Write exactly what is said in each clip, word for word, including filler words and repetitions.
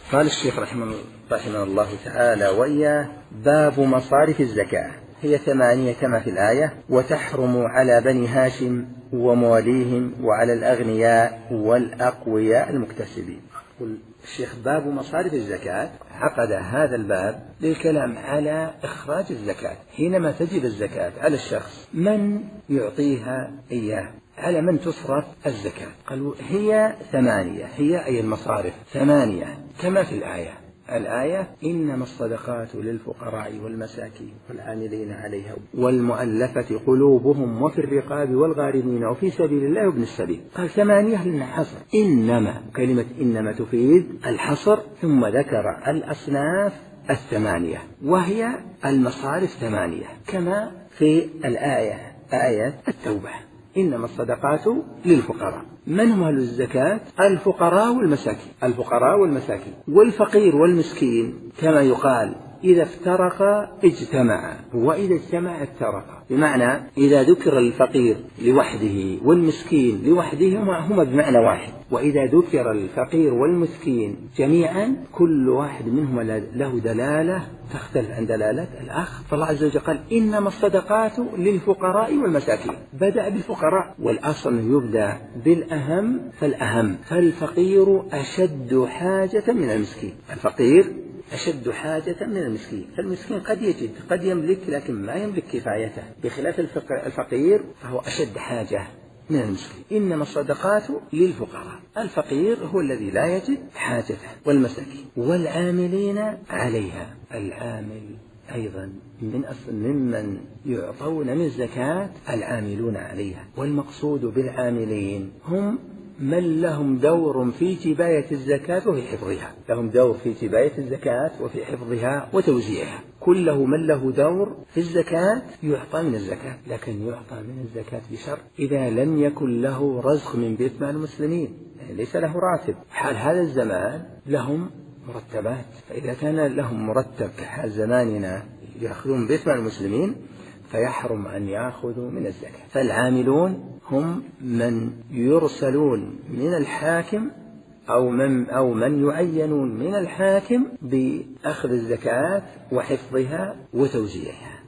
قال الشيخ رحمه, رحمه الله تعالى وإياه: باب مصارف الزكاة، هي ثمانية كما في الآية: وتحرم على بني هاشم ومواليهم وعلى الأغنياء والأقوياء المكتسبين. الشيخ باب مصارف الزكاة عقد هذا الباب للكلام على إخراج الزكاة. حينما تجب الزكاة على الشخص من يعطيها إياه، على من تصرف الزكاة؟ قالوا هي ثمانية، هي أي المصارف ثمانية كما في الآية. الآية: إنما الصدقات للفقراء والمساكين والعاملين عليها والمؤلفة قلوبهم وفي الرقاب والغارمين وفي سبيل الله وابن السبيل. قال ثمانية للحصر، إنما، كلمة إنما تفيد الحصر، ثم ذكر الأصناف الثمانية وهي المصارف ثمانية كما في الآية آية التوبة: إنما الصدقات للفقراء. من هم أهل الزكاة؟ الفقراء والمساكين، الفقراء والمساكين والفقير والمسكين، كما يقال: إذا افترقا اجتمعا وإذا اجتمعا افترقا، بمعنى إذا ذكر الفقير لوحده والمسكين لوحده هما بمعنى واحد، وإذا ذكر الفقير والمسكين جميعا كل واحد منهما له دلالة تختلف عن دلالة الآخر. فالله عز وجل قال: إنما الصدقات للفقراء والمساكين، بدأ بالفقراء، والأصل يبدأ بالأهم فالأهم، فالفقير أشد حاجة من المسكين، الفقير أشد حاجة من المسكين. فالمسكين قد يجد قد يملك لكن ما يملك كفايته، بخلاف الفقير فهو أشد حاجة من المسكين. إنما الصدقات للفقراء، الفقير هو الذي لا يجد حاجته، والمساكين والعاملين عليها. العامل أيضا من أصل ممن يعطون من الزكاة العاملون عليها، والمقصود بالعاملين هم من لهم دور في جباية الزكاة وفي حفظها، لهم دور في جباية الزكاة وفي حفظها وتوزيعها. كله من له دور في الزكاة يعطى من الزكاة، لكن يعطى من الزكاة بشرط: إذا لم يكن له رزق من بيت مال المسلمين، يعني ليس له راتب. حال هذا الزمان لهم مرتبات، فإذا كان لهم مرتب كحال زماننا يأخذون بيت مال المسلمين فيحرم أن يأخذوا من الزكاة. فالعاملون هم من يرسلون من الحاكم أو من, أو من يعينون من الحاكم بأخذ الزكاة وحفظها وتوزيعها،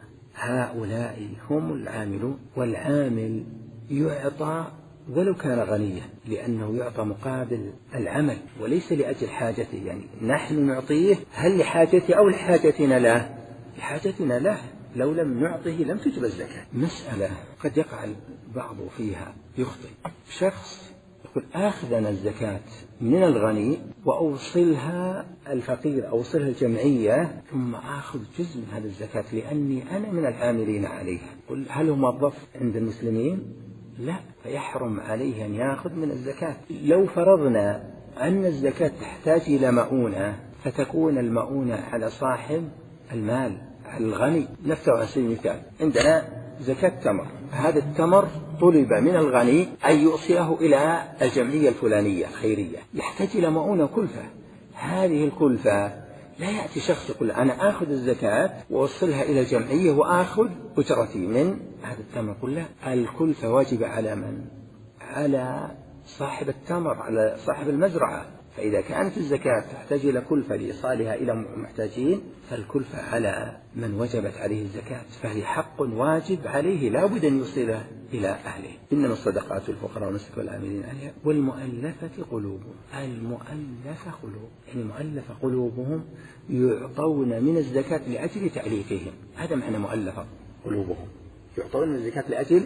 هؤلاء هم العاملون. والعامل يعطى ولو كان غنيا، لأنه يعطى مقابل العمل وليس لأجل حاجته. يعني نحن نعطيه هل لحاجته أو لحاجتنا له؟ لحاجتنا له، لو لم نعطه لم تجب الزكاة. مسألة قد يقع البعض فيها يخطئ، شخص يقول: آخذنا الزكاة من الغني وأوصلها الفقير، أوصلها الجمعية، ثم آخذ جزء من هذه الزكاة لأني أنا من العاملين عليها. قل: هل هو موظف عند المسلمين؟ لا، فيحرم عليه أن يأخذ من الزكاة. لو فرضنا أن الزكاة تحتاج إلى مؤونة، فتكون المؤونة على صاحب المال الغني. نفترض على سبيل المثال عندنا زكاة تمر، هذا التمر طلب من الغني أن يوصله إلى الجمعية الفلانية الخيرية، يحتاج إلى مؤونة كلفة. هذه الكلفة لا يأتي شخص يقول: أنا آخذ الزكاة وأوصلها إلى الجمعية وآخذ أجرتي من هذا التمر. قل لا، الكلفة واجبة على من؟ على صاحب التمر، على صاحب المزرعة. فإذا كانت الزكاة تحتاج إلى كلفة لإيصالها إلى محتاجين، فالكلفة على من وجبت عليه الزكاة، فهي حق واجب عليه لا بد أن يوصلها إلى أهله. إنما الصدقات الفقراء والمساكين والعاملين عليها والمؤلفة قلوبهم. المؤلفة قلوب، يعني مؤلفة قلوبهم يعطون من الزكاة لأجل تأليفهم، هذا معنى مؤلفة قلوبهم، يعطون من الزكاة لأجل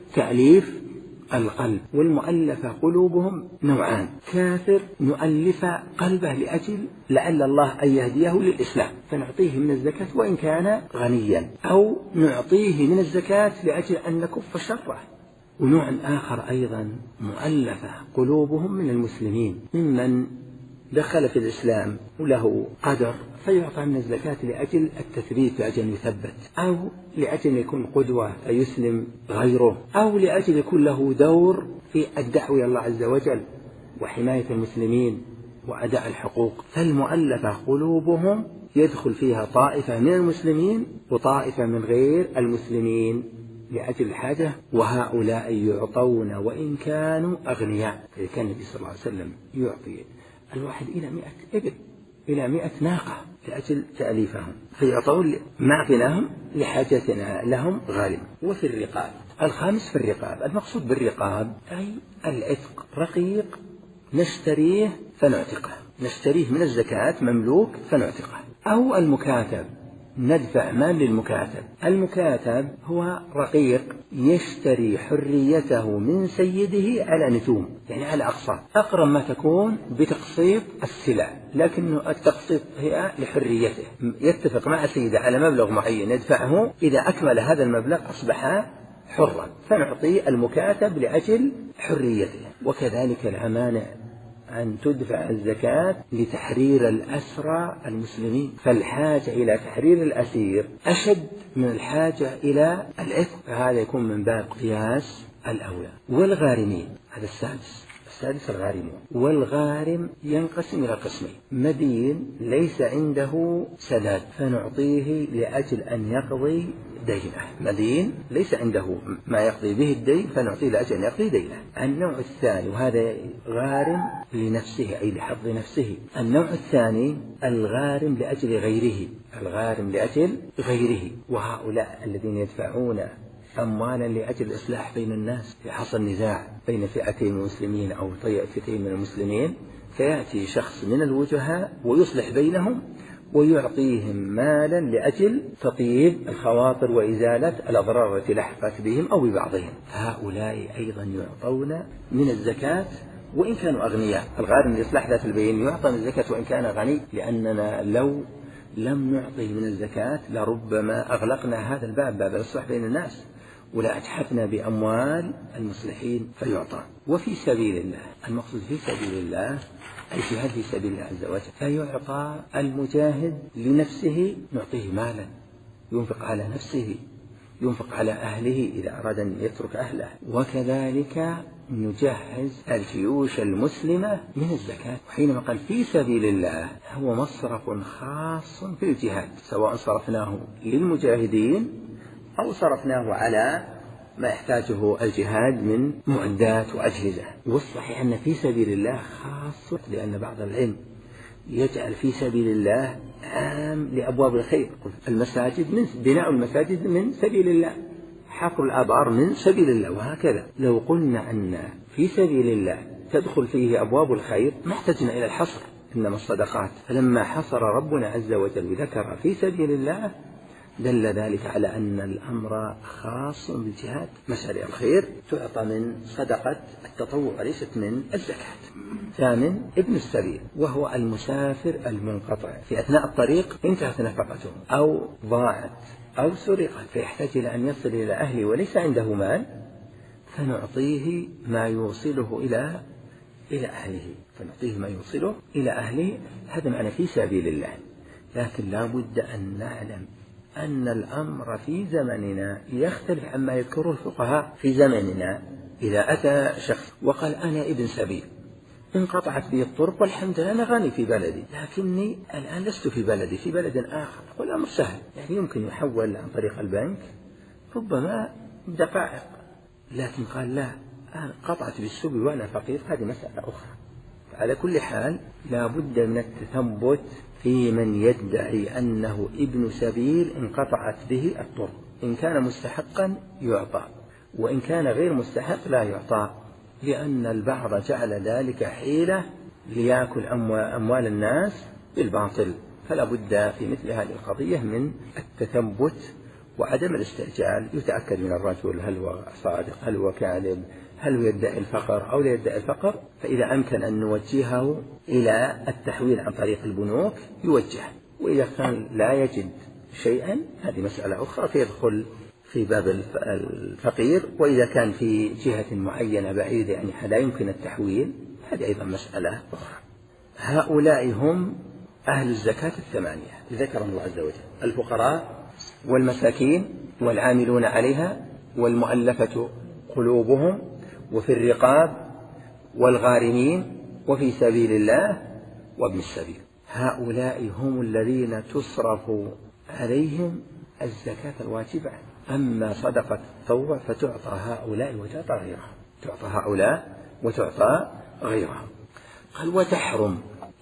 تأليف القلب. والمؤلفة قلوبهم نوعان: كافر نؤلف قلبه لأجل لعل الله أن يهديه للإسلام فنعطيه من الزكاة وإن كان غنيا، أو نعطيه من الزكاة لأجل أن نكف شره. ونوع آخر أيضا مؤلفة قلوبهم من المسلمين، ممن دخل في الإسلام وله قدر فيعطى من الزكاة لأجل التثبيت، لأجل أن يثبت، أو لأجل أن يكون قدوة فيسلم غيره، أو لأجل يكون له دور في الدعوة إلى الله عز وجل وحماية المسلمين وأداء الحقوق. فالمؤلفة قلوبهم يدخل فيها طائفة من المسلمين وطائفة من غير المسلمين لأجل الحاجة، وهؤلاء يعطون وإن كانوا أغنياء. إذا كان النبي صلى الله عليه وسلم يعطي الواحد إلى مئة إبل إلى مئة ناقة لأجل تأليفهم، فيعطون مع غناهم لحاجتنا لهم غالبا. وفي الرقاب الخامس في الرقاب، المقصود بالرقاب أي العتق، رقيق نشتريه فنعتقه، نشتريه من الزكاة مملوك فنعتقه، أو المكاتب ندفع مال للمكاتب. المكاتب هو رقيق يشتري حريته من سيده على نتوم، يعني على أقساط، أقرب ما تكون بتقسيط السلع، لكن التقسيط هي لحريته، يتفق مع سيده على مبلغ معين يدفعه، إذا أكمل هذا المبلغ أصبح حرا، فنعطي المكاتب لأجل حريته. وكذلك الأمانة أن تدفع الزكاة لتحرير الأسرى المسلمين، فالحاجة إلى تحرير الأسير أشد من الحاجة إلى العتق، فهذا يكون من باب قياس الأولى. والغارمين هذا السادس، السادس الغارمون. والغارم ينقسم إلى قسمين: مدين ليس عنده سداد فنعطيه لأجل أن يقضي دينه، مدين ليس عنده ما يقضي به الدين فنعطيه لأجل أن يقضي دينه. النوع الثاني، وهذا غارم لنفسه أي لحظ نفسه. النوع الثاني الغارم لأجل غيره، الغارم لأجل غيره، وهؤلاء الذين يدفعون أموالا لأجل الإصلاح بين الناس في حصل نزاع بين فئتين من المسلمين أو طائفتين من المسلمين، فيأتي شخص من الوجهاء ويصلح بينهم ويعطيهم مالا لأجل تطيب الخواطر وإزالة الأضرار التي لحقت بهم أو ببعضهم، هؤلاء أيضا يعطون من الزكاة وإن كانوا أغنياء. الغارم لإصلاح ذات البين يعطى من الزكاة وإن كان غني، لأننا لو لم نعطي من الزكاة لربما أغلقنا هذا الباب، باب الإصلاح بين الناس، ولا أجحفنا بأموال المصلحين فيعطى. وفي سبيل الله، المقصود في سبيل الله الجهاد في سبيل الله عز وجل، فيعطى المجاهد لنفسه، نعطيه مالا ينفق على نفسه، ينفق على أهله إذا أراد أن يترك أهله. وكذلك نجهز الجيوش المسلمة من الزكاة. وحينما قال في سبيل الله هو مصرف خاص في الجهاد، سواء صرفناه للمجاهدين أو صرفناه على ما يحتاجه الجهاد من معدات وأجهزة. والصحيح أن في سبيل الله خاص، لأن بعض العلم يجعل في سبيل الله عام لأبواب الخير، المساجد من بناء المساجد من سبيل الله، حفر الآبار من سبيل الله، وهكذا. لو قلنا أن في سبيل الله تدخل فيه أبواب الخير ما احتجنا إلى الحصر، إنما الصدقات. فلما حصر ربنا عز وجل وذكر في سبيل الله دل ذلك على أن الأمر خاص بالجهاد. مسألة الخير تعطى من صدقة التطوع وليست من الزكاة. ثامن ابن السبيل، وهو المسافر المنقطع في أثناء الطريق انتهت نفقته أو ضاعت أو سرقت فيحتاج إلى أن يصل إلى أهله وليس عنده مال، فنعطيه ما يوصله إلى إلى أهله، فنعطيه ما يوصله إلى أهله. هذا معنى في سبيل الله. لكن لا بد أن نعلم أن الأمر في زمننا يختلف عما يذكره الفقهاء. في زمننا إذا أتى شخص وقال أنا ابن سبيل انقطعت بي الطرق والحمد لله أنا غني في بلدي، لكني الآن لست في بلدي في بلد آخر، والأمر سهل، يعني يمكن يحول عن طريق البنك ربما دقائق، لكن قال لا أنا قطعت بالسبل وأنا فقير، هذه مسألة أخرى. على كل حال لا بد من التثبت في من يدعي أنه ابن سبيل انقطعت به الطرق. إن كان مستحقا يعطى، وإن كان غير مستحق لا يعطى، لأن البعض جعل ذلك حيلة ليأكل أموال الناس بالباطل. فلا بد في مثل هذه القضية من التثبت وعدم الاستعجال، يتأكد من الرجل هل هو صادق هل هو كاذب، هل هو يدعي الفقر أو لا يدعي الفقر. فإذا أمكن أن نوجهه إلى التحويل عن طريق البنوك يوجه، وإذا كان لا يجد شيئا هذه مسألة أخرى فيدخل في باب الفقير. وإذا كان في جهة معينة بعيدة يعني لا يمكن التحويل هذه أيضا مسألة أخرى. هؤلاء هم أهل الزكاة الثمانية ذكرهم الله عز وجل: الفقراء والمساكين والعاملون عليها والمؤلفة قلوبهم وفي الرقاب والغارمين وفي سبيل الله وابن السبيل. هؤلاء هم الذين تصرف عليهم الزكاة الواجبة. أما صدقة التطوع فتعطى هؤلاء وتعطى غيرهم، تعطى هؤلاء وتعطى غيرهم. قال وتحرم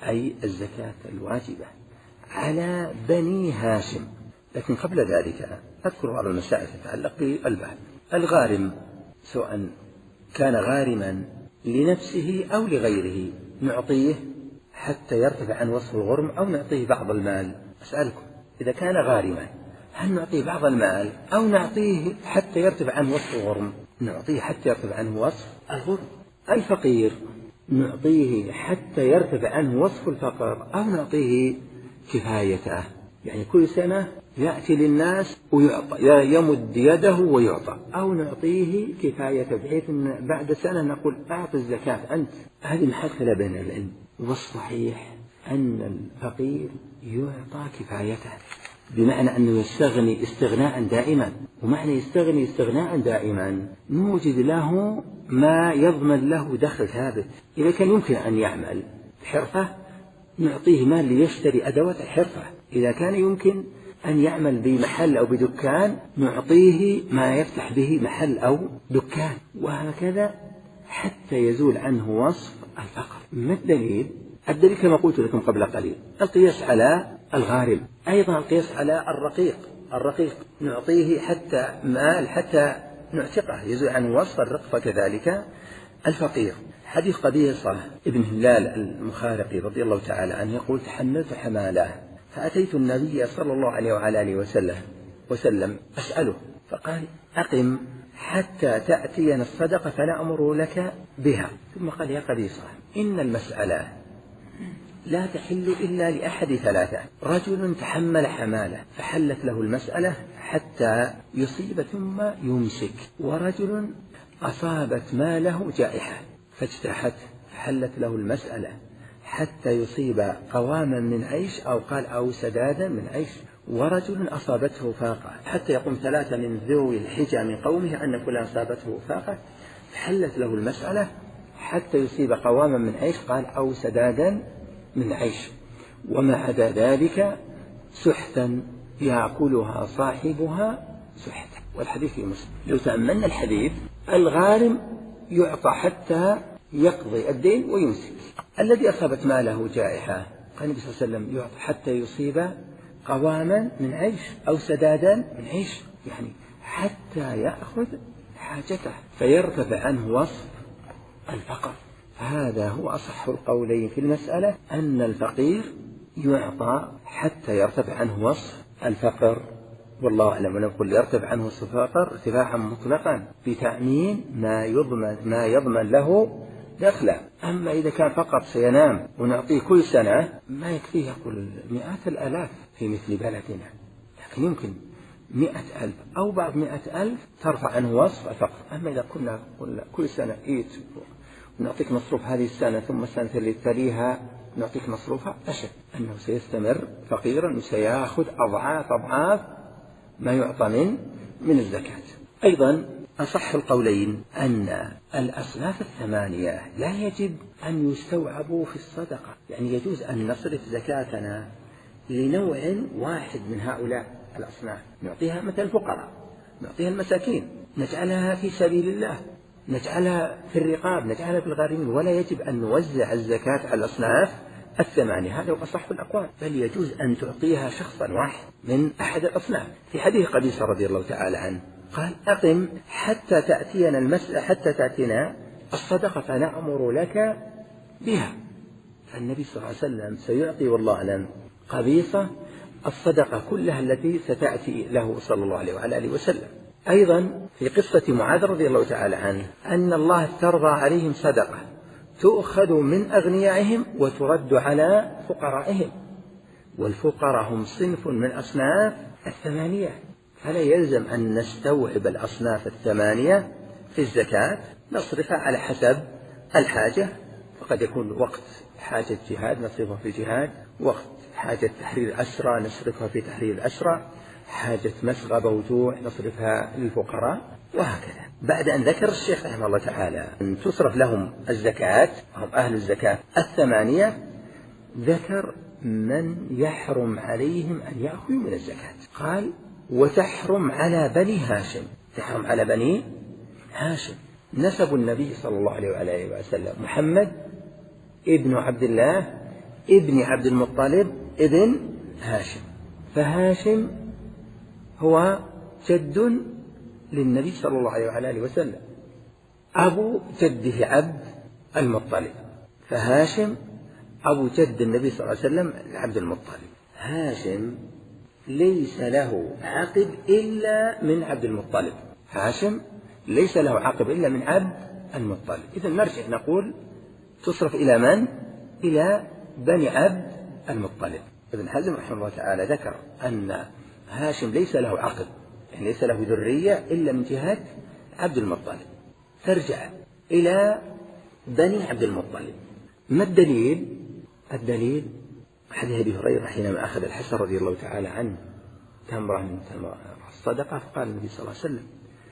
أي الزكاة الواجبة على بني هاشم. لكن قبل ذلك أذكر بعض المسائل تتعلق بالباب. الغارم سواء كان غارما لنفسه أو لغيره نعطيه حتى يرتفع عن وصف الغرم أو نعطيه بعض المال. أسألكم إذا كان غارما هل نعطيه بعض المال أو نعطيه حتى يرتفع عن وصف الغرم؟ نعطيه حتى يرتفع عنه وصف الغرم. الفقير نعطيه حتى يرتفع عنه وصف الفقر أو نعطيه كفايته، يعني كل سنة يأتي للناس ويعطى، يمد يده ويعطى، أو نعطيه كفايته بحيث أن بعد سنة نقول أعطي الزكاة أنت. هذه محفلة بين العلم، والصحيح أن الفقير يعطى كفايته بمعنى أنه يستغني استغناء دائما. ومعنى يستغني استغناء دائما نوجد له ما يضمن له دخل ثابت. إذا كان يمكن أن يعمل حرفة نعطيه مال ليشتري أدوات الحرفة. إذا كان يمكن أن يعمل بمحل أو بدكان نعطيه ما يفتح به محل أو دكان، وهكذا حتى يزول عنه وصف الفقر. ما الدليل؟ الدليل كما قلت لكم قبل قليل القياس على الغارم، أيضا القياس على الرقيق. الرقيق نعطيه حتى مال حتى نعتقه يزول عنه وصف الرق، فكذلك الفقير. حديث قبيصة ابن هلال المخارقي رضي الله تعالى عنه يقول: تحملت حمالة فأتيت النبي صلى الله عليه وعلى آله وسلم وسلم أسأله فقال: أقم حتى تأتينا الصدقة فنأمر لك بها. ثم قال: يا قبيصة إن المسألة لا تحل إلا لأحد ثلاثة: رجل تحمل حمالة فحلت له المسألة حتى يصيب ثم يمسك، ورجل أصابت ماله جائحة فاجتاحت فحلت له المسألة حتى يصيب قواما من عيش، أو قال أو سدادا من عيش، ورجل أصابته فاقة حتى يقوم ثلاثة من ذوي الحجة من قومه أن فلان أصابته فاقة فحلت له المسألة حتى يصيب قواما من عيش، قال أو سدادا من عيش، وما عدا ذلك سحتا يأكلها صاحبها سحتا. والحديث في مسلم. لو تأملنا الحديث الغارم يعطى حتى يقضي الدين ويمسك، الذي أصابت ماله جائحة قال النبي صلى الله عليه وسلم يعطى حتى يصيب قواما من عيش أو سدادا من عيش، يعني حتى يأخذ حاجته فيرتفع عنه وصف الفقر. هذا هو أصح القولين في المسألة، أن الفقير يعطى حتى يرتفع عنه وصف الفقر، والله أعلم. ونقول يرتفع عنه وصف الفقر ارتفاعا مطلقا بتأمين ما يضمن ما يضمن له دخلا. أما إذا كان فقط سينام ونعطيه كل سنة ما يكفيه يقول مئات الآلاف في مثل بلدنا، لكن يمكن مئة ألف أو بعض مئة ألف ترفع عنه وصف الفقر. أما إذا كنا كل سنة إيت ونعطيك مصروف هذه السنة ثم السنة اللي تليها نعطيك مصروفها، أشد أنه سيستمر فقيرا وسيأخذ أضعاف أضعاف ما يعطى من من الزكاة. أيضا أصح القولين أن الأصناف الثمانية لا يجب أن يستوعبوا في الصدقة، يعني يجوز أن نصرف زكاتنا لنوع واحد من هؤلاء الأصناف، نعطيها مثل الفقراء، نعطيها المساكين، نجعلها في سبيل الله، نجعلها في الرقاب، نجعلها في الغارمين، ولا يجب أن نوزع الزكاة على الأصناف الثمانية. هذا هو أصح الأقوال، بل يجوز أن تعطيها شخصا واحد من أحد الأصناف. في حديث قبيصة رضي الله تعالى عنه قال: أقم حتى تأتينا المسألة حتى تأتينا الصدقة فنأمر لك بها. فالنبي صلى الله عليه وسلم سيعطي والله أعلم قبيصة الصدقة كلها التي ستأتي له صلى الله عليه وعلى آله وسلم. أيضا في قصة معاذ رضي الله تعالى عنه أن الله افترض عليهم صدقة تؤخذ من أغنيائهم وترد على فقرائهم، والفقراء هم صنف من أصناف الثمانية، فلا يلزم أن نستوعب الأصناف الثمانية في الزكاة، نصرفها على حسب الحاجة. فقد يكون وقت حاجة جهاد نصرفها في الجهاد، وقت حاجة تحرير أسرى نصرفها في تحرير الأسرى، حاجة مسغبة وجوع نصرفها للفقراء، وهكذا. بعد أن ذكر الشيخ رحمه الله تعالى أن تصرف لهم الزكاة هم أهل الزكاة الثمانية، ذكر من يحرم عليهم أن يأخذوا من الزكاة. قال: وتحرم على بني هاشم. تحرم على بني هاشم نسب النبي صلى الله عليه وآله وسلم محمد ابن عبد الله ابن عبد المطلب ابن هاشم، فهاشم هو جد للنبي صلى الله عليه وعلى آله وسلم، أبو جده عبد المطلب، فهاشم أبو جد النبي صلى الله عليه وسلم عبد المطلب. هاشم ليس له عقب إلا من عبد المطلب، هاشم ليس له عقب إلا من عبد المطلب. إذن نرجع نقول تصرف إلى من؟ إلى بني عبد المطلب. ابن حزم رحمه الله تعالى ذكر أن هاشم ليس له عقب، يعني ليس له ذرية إلا من جهة عبد المطلب، ترجع إلى بني عبد المطلب. ما الدليل؟ الدليل حديث أبي هريرة حينما أخذ الحسن رضي الله تعالى عنه تمرة من تمر الصدقة، فقال النبي صلى الله عليه وسلم: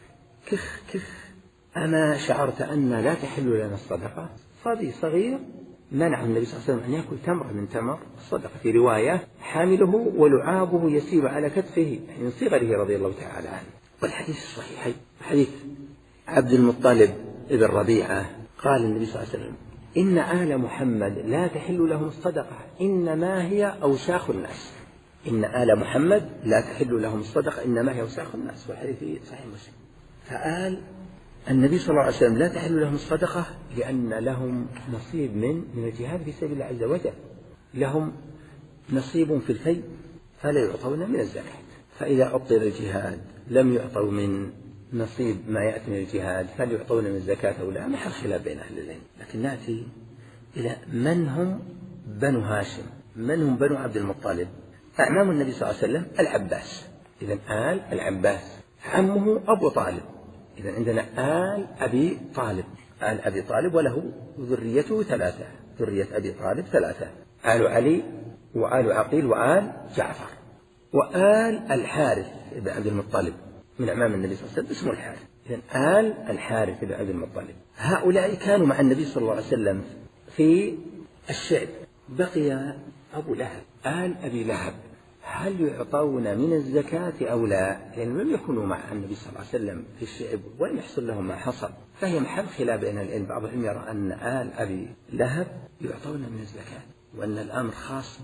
كخ كخ، أما شعرت أن لا تحل لنا الصدقة؟ صبي صغير منع النبي صلى الله عليه وسلم أن يأكل تمرة من تمر الصدقة. في رواية: حامله ولعابه يسير على كتفه، من صغره رضي الله تعالى عنه. والحديث الصحيحين حديث عبد المطلب ابن ربيعة قال النبي صلى الله عليه وسلم: إن آل محمد لا تحل لهم الصدقة، إنما هي أوساخ الناس. إن آل محمد لا تحل لهم الصدقة، إنما هي أوساخ الناس. والحديث في صحيح مسلم. فقال النبي صلى الله عليه وسلم: لا تحل لهم الصدقة لأن لهم نصيب من من الجهاد في سبيل الله عز وجل، لهم نصيب في الفيء فلا يعطون من الزكاة، فإذا عطل الجهاد لم يعطوا من نصيب ما يأتي من الجهاد فليعطون من الزكاة أو لا، محل خلاف بين أهل العلم. لكن نأتي إلى من هم بنو هاشم، من هم بنو عبد المطلب. أعمام النبي صلى الله عليه وسلم العباس، إذن آل العباس. عمه أبو طالب، إذن عندنا آل أبي طالب، آل أبي طالب وله ذريته ثلاثة، ذرية أبي طالب ثلاثة: آل علي وآل عقيل وآل جعفر. وآل الحارث بن عبد المطلب من أعمام النبي صلى الله عليه وسلم اسمه الحارث، إذن آل الحارث بن عبد المطلب. هؤلاء كانوا مع النبي صلى الله عليه وسلم في الشعب. بقي أبو لهب، آل أبي لهب، هل يعطون من الزكاة أو لا؟ لأنهم لم يكونوا مع النبي صلى الله عليه وسلم في الشعب ولم يحصل لهم ما حصل، فهي محل خلاف بين العلم. بعض العلم يرى أن آل أبي لهب يعطون من الزكاة، وأن الأمر خاص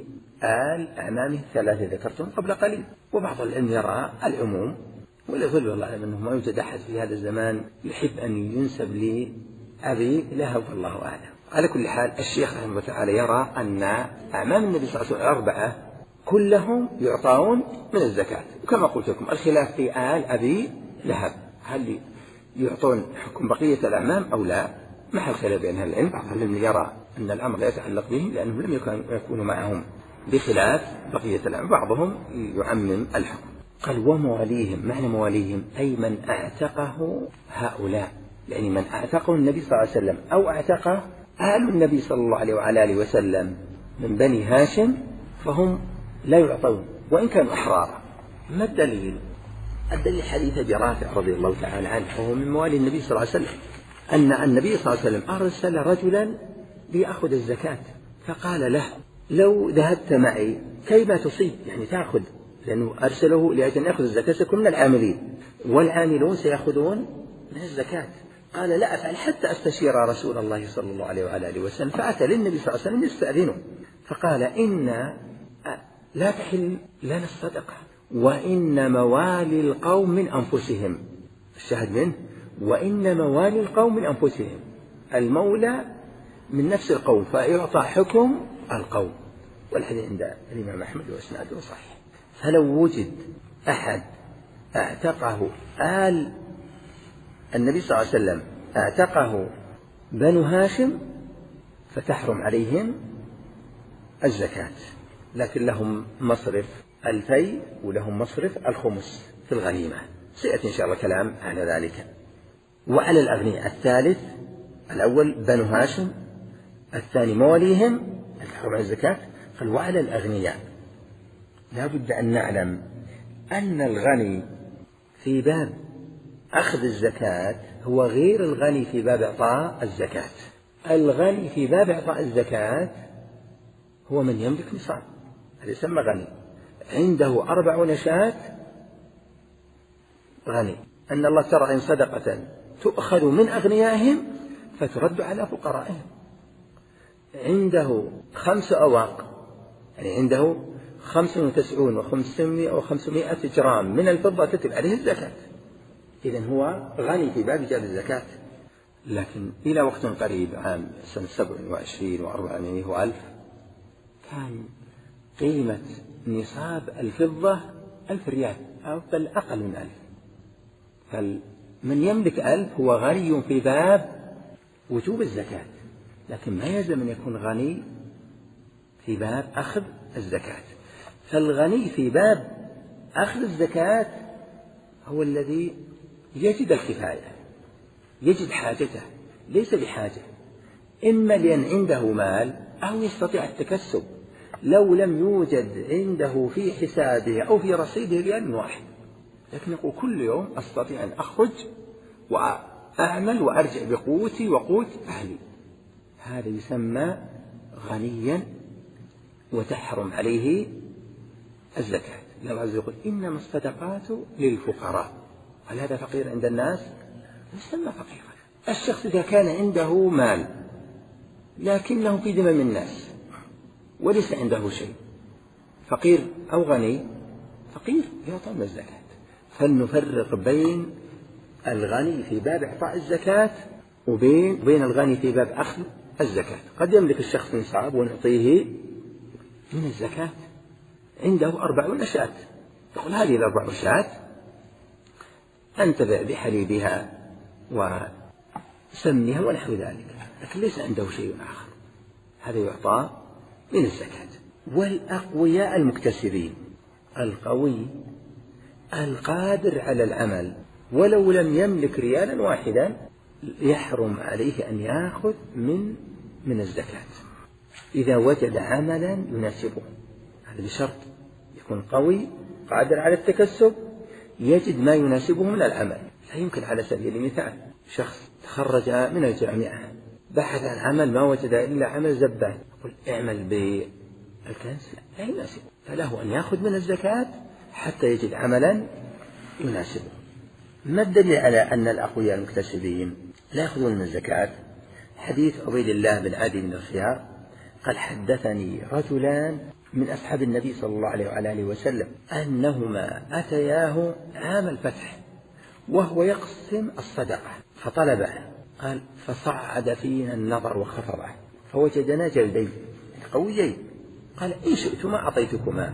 بآل أعمامه الثلاثة ذكرتهم قبل قليل. وبعض العلم يرى العموم، ولا يظل والله أعلم أنه ما يوجد أحد في هذا الزمان يحب أن ينسب لأبي لهب، والله أعلم. على كل حال الشيخ رحمه الله تعالى يرى أن أعمام النبي صلى الله عليه وسلم أربعة كلهم يعطون من الزكاة. وكما قلت لكم الخلاف في آل أبي لهب، هل يعطون حكم بقية الأعمام أو لا، محل خلاف بين أهل العلم. بعض العلم يرى أن الأمر لا يتعلق بهم لأنهم لم يكونوا معهم، بخلاف بقية الأعمام بعضهم يعمم الحكم. قال: ومواليهم، معنى مواليهم أي من أعتقه هؤلاء، يعني من أعتقه النبي صلى الله عليه وسلم أو أعتقه آل النبي صلى الله عليه وعلى آله وسلم من بني هاشم، فهم لا يعطون وإن كانوا أحرارا. ما الدليل؟ الدليل حديث أبي رافع رضي الله تعالى عنه، وهو من موالي النبي صلى الله عليه وسلم، أن النبي صلى الله عليه وسلم أرسل رجلا ليأخذ الزكاة، فقال له: لو ذهبت معي كيف تصيب، يعني تأخذ، لأنه أرسله لأجل أن يأخذ الزكاة سيكون من العاملين، والعاملون سيأخذون من الزكاة. قال: لا أفعل حتى أستشير رسول الله صلى الله عليه وعلى آله وسلم. فأتى للنبي صلى الله عليه وسلم يستأذنه، فقال: إن لا تحل لنا الصدقة، وإن موالي القوم من أنفسهم. الشاهد منه: وإن موالي القوم من أنفسهم، المولى من نفس القوم فيعطى حكم القوم. والحديث عند الإمام أحمد وإسناده صحيح. فلو وجد أحد اعتقه آل النبي صلى الله عليه وسلم، اعتقه بنو هاشم، فتحرم عليهم الزكاة، لكن لهم مصرف الفي ولهم مصرف الخمس في الغنيمة، سيأتي إن شاء الله كلام على ذلك. وعلى الأغنياء الثالث، الأول بنو هاشم، الثاني مواليهم تحرم على الزكاة. قال: وعلى الأغنياء لا بد أن نعلم أن الغني في باب أخذ الزكاة هو غير الغني في باب إعطاء الزكاة. الغني في باب إعطاء الزكاة هو من يملك نصاب، هذا يسمى غني، عنده أربع شاة غني. أن الله ترى إن صدقة تؤخذ من أغنيائهم فترد على فقرائهم، عنده خمس أواق، يعني عنده خمس وتسعون وخمسمائة وخمسمائة جرام من الفضة تجب عليه الزكاة، إذن هو غني في باب جاب الزكاة. لكن إلى وقت قريب عام سنة سبع وعشرين وأربعمائة وألف كان قيمة نصاب الفضة ألف ريال أو بل أقل من ألف، فمن يملك ألف هو غني في باب وجوب الزكاة، لكن ما يلزم أن يكون غني في باب أخذ الزكاة. فالغني في باب أخذ الزكاة هو الذي يجد الكفاية، يجد حاجته، ليس بحاجة، إما لأن عنده مال أو يستطيع التكسب. لو لم يوجد عنده في حسابه أو في رصيده ريال واحد، لكن يقول كل يوم أستطيع أن أخرج وأعمل وأرجع بقوتي وقوت أهلي، هذا يسمى غنيا وتحرم عليه الزكاة. الله عز وجل يقول إنما الصدقات للفقراء، هل هذا فقير عند الناس؟ يسمى فقيرا. الشخص إذا كان عنده مال لكنه في ذمم الناس وليس عنده شيء، فقير أو غني؟ فقير يعطى من الزكاة. فلنفرق بين الغني في باب إعطاء الزكاة وبين بين الغني في باب أخذ الزكاة. قد يملك الشخص نصاب ونعطيه من الزكاة، عنده أربعون شاة، يقول هذه الأربع شاة أنتفع بحليبها وسمنها ونحو ذلك، لكن ليس عنده شيء آخر، هذا يعطى من الزكاة. والأقوياء المكتسبين، القوي القادر على العمل ولو لم يملك ريالا واحدا يحرم عليه أن يأخذ من من الزكاة إذا وجد عملا يناسبه، هذا بشرط يكون قوي قادر على التكسب يجد ما يناسبه من العمل. لا يمكن على سبيل المثال شخص تخرج من الجامعة بحث عن عمل ما وجد إلا عمل زبال، يقول اعمل بالكنس، لا يناسبه، فله أن يأخذ من الزكاة حتى يجد عملا يناسبه. ما الدليل على أن الأقوياء المكتسبين لا يأخذون من الزكاة؟ حديث عبيد الله بن عدي بن الخيار قال حدثني رجلان من أصحاب النبي صلى الله عليه وعلى آله وسلم أنهما أتياه عام الفتح وهو يقسم الصدقة فطلبه، قال فصعد فينا النظر وخفضه فوجدنا جلدين قويين، قال إن شئتما أعطيتكما،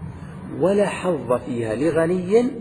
ولا حظ فيها لغني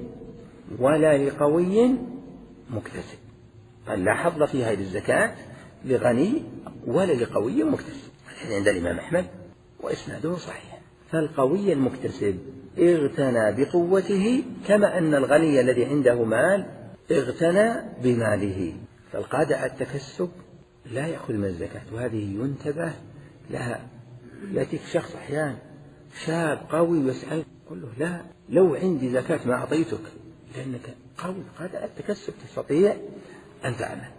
ولا لقوي مكتسب. قال لا حظ فيها للزكاة لغني ولا لقوي مكتسب، عند الإمام أحمد وإسناده صحيح. فالقوي المكتسب اغتنى بقوته كما أن الغني الذي عنده مال اغتنى بماله، فالقادر على التكسب لا يأخذ من الزكاة، وهذه ينتبه لها. يأتيك شخص أحيانا شاب قوي يسأل قل له لا لو عندي زكاة ما أعطيتك لأنك قوي قادر على التكسب تستطيع أن تعمل.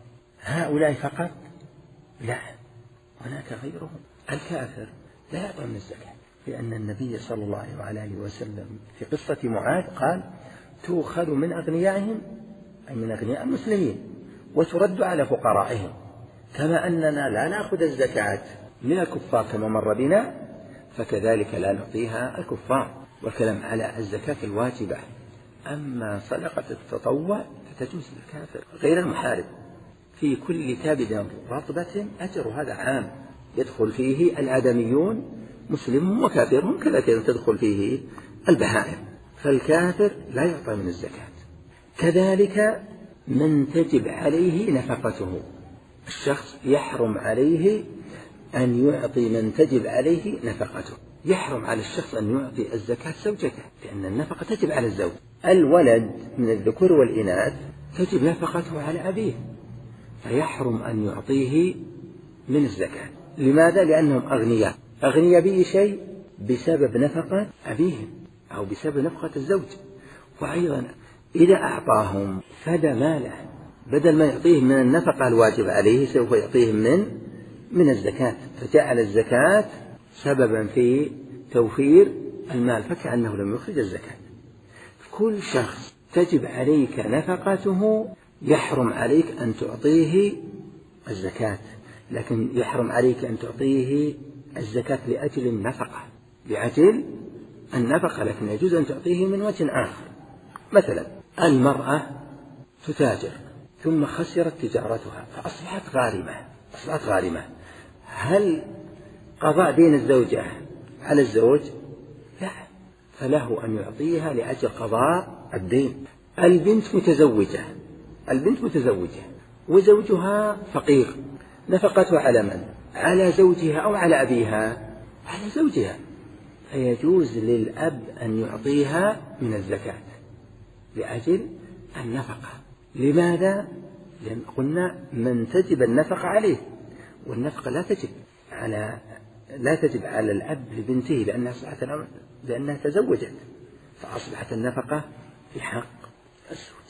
هؤلاء فقط؟ لا، هناك غيرهم. الكافر لا يعطى من الزكاة، لأن النبي صلى الله عليه وسلم في قصة معاذ قال تؤخذ من أغنيائهم أي من أغنياء المسلمين وترد على فقرائهم، كما أننا لا نأخذ الزكاة من الكفار كما مر بنا فكذلك لا نعطيها الكفار، والكلام على الزكاة الواجبة. أما صدقة التطوع فتجوز للكافر غير المحارب، في كل كبد رطبة أجر، هذا عام يدخل فيه الآدميون مسلمهم وكافرهم، كذلك تدخل فيه البهائم، فالكافر لا يعطى من الزكاة. كذلك من تجب عليه نفقته، الشخص يحرم عليه أن يعطي من تجب عليه نفقته، يحرم على الشخص أن يعطي الزكاة زوجته لأن النفقة تجب على الزوج. الولد من الذكور والإناث تجب نفقته على أبيه، فيحرم أن يعطيه من الزكاة. لماذا؟ لأنهم أغنياء، أغنياء بأي شيء؟ بسبب نفقة أبيهم أو بسبب نفقة الزوج. وأيضا إذا أعطاهم فدى ماله، بدل ما يعطيهم من النفقة الواجب عليه سوف يعطيهم من من الزكاة، فجعل الزكاة سببا في توفير المال فكأنه لم يخرج الزكاة. كل شخص تجب عليك نفقته يحرم عليك أن تعطيه الزكاة، لكن يحرم عليك أن تعطيه الزكاة لأجل النفقة، لأجل النفقة، لكن يجوز أن تعطيه من وجه آخر. مثلا المرأة تتاجر ثم خسرت تجارتها فأصبحت غارمة أصبحت غارمة هل قضاء دين الزوجة على الزوج؟ لا، فله أن يعطيها لأجل قضاء الدين. البنت متزوجة البنت متزوجة وزوجها فقير، نفقتها على من؟ على زوجها أو على أبيها؟ على زوجها، فيجوز للأب أن يعطيها من الزكاة لأجل النفقة. لماذا؟ لأن قلنا من تجب النفقة عليه، والنفقة لا تجب على لا تجب على الأب لبنته لأنها أصبحت لأنها تزوجت، فأصبحت النفقة في حق الزوج.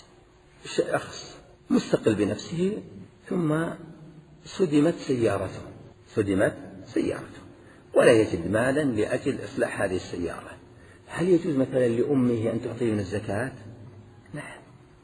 شخص مستقل بنفسه ثم صدمت سيارته صدمت سيارته ولا يجد مالا لأجل إصلاح هذه السيارة، هل يجوز مثلا لأمه أن تعطيه من الزكاة؟ نعم،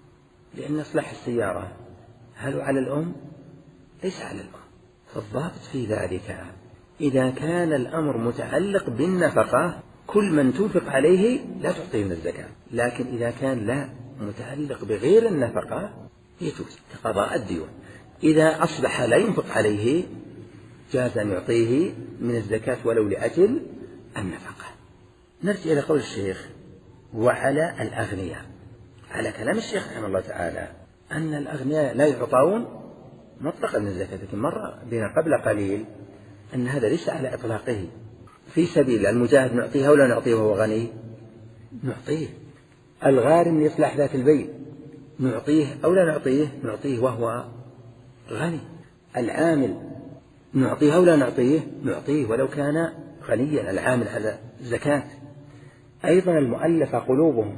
لأن إصلاح السيارة هل على الأم؟ ليس على الأم. فالضابط في ذلك إذا كان الأمر متعلق بالنفقة كل من تنفق عليه لا تعطيه من الزكاة، لكن إذا كان لا متعلق بغير النفقة يجوز كقضاء الديون. إذا أصبح لا ينفق عليه جاز أن يعطيه من الزكاة ولو لأجل النفقة. نرجع إلى قول الشيخ وعلى الأغنياء، على كلام الشيخ رحمه الله تعالى أن الأغنياء لا يعطون مطلقا من الزكاة، لكن مر بنا قبل قليل أن هذا ليس على إطلاقه. في سبيل المجاهد نعطيه ولا نعطيه وهو غني؟ نعطيه. الغارم لإصلاح ذات البين نعطيه أو لا نعطيه؟ نعطيه وهو غني. العامل نعطيه أو لا نعطيه؟ نعطيه ولو كان غنيا، العامل على الزكاة. أيضا المؤلف قلوبهم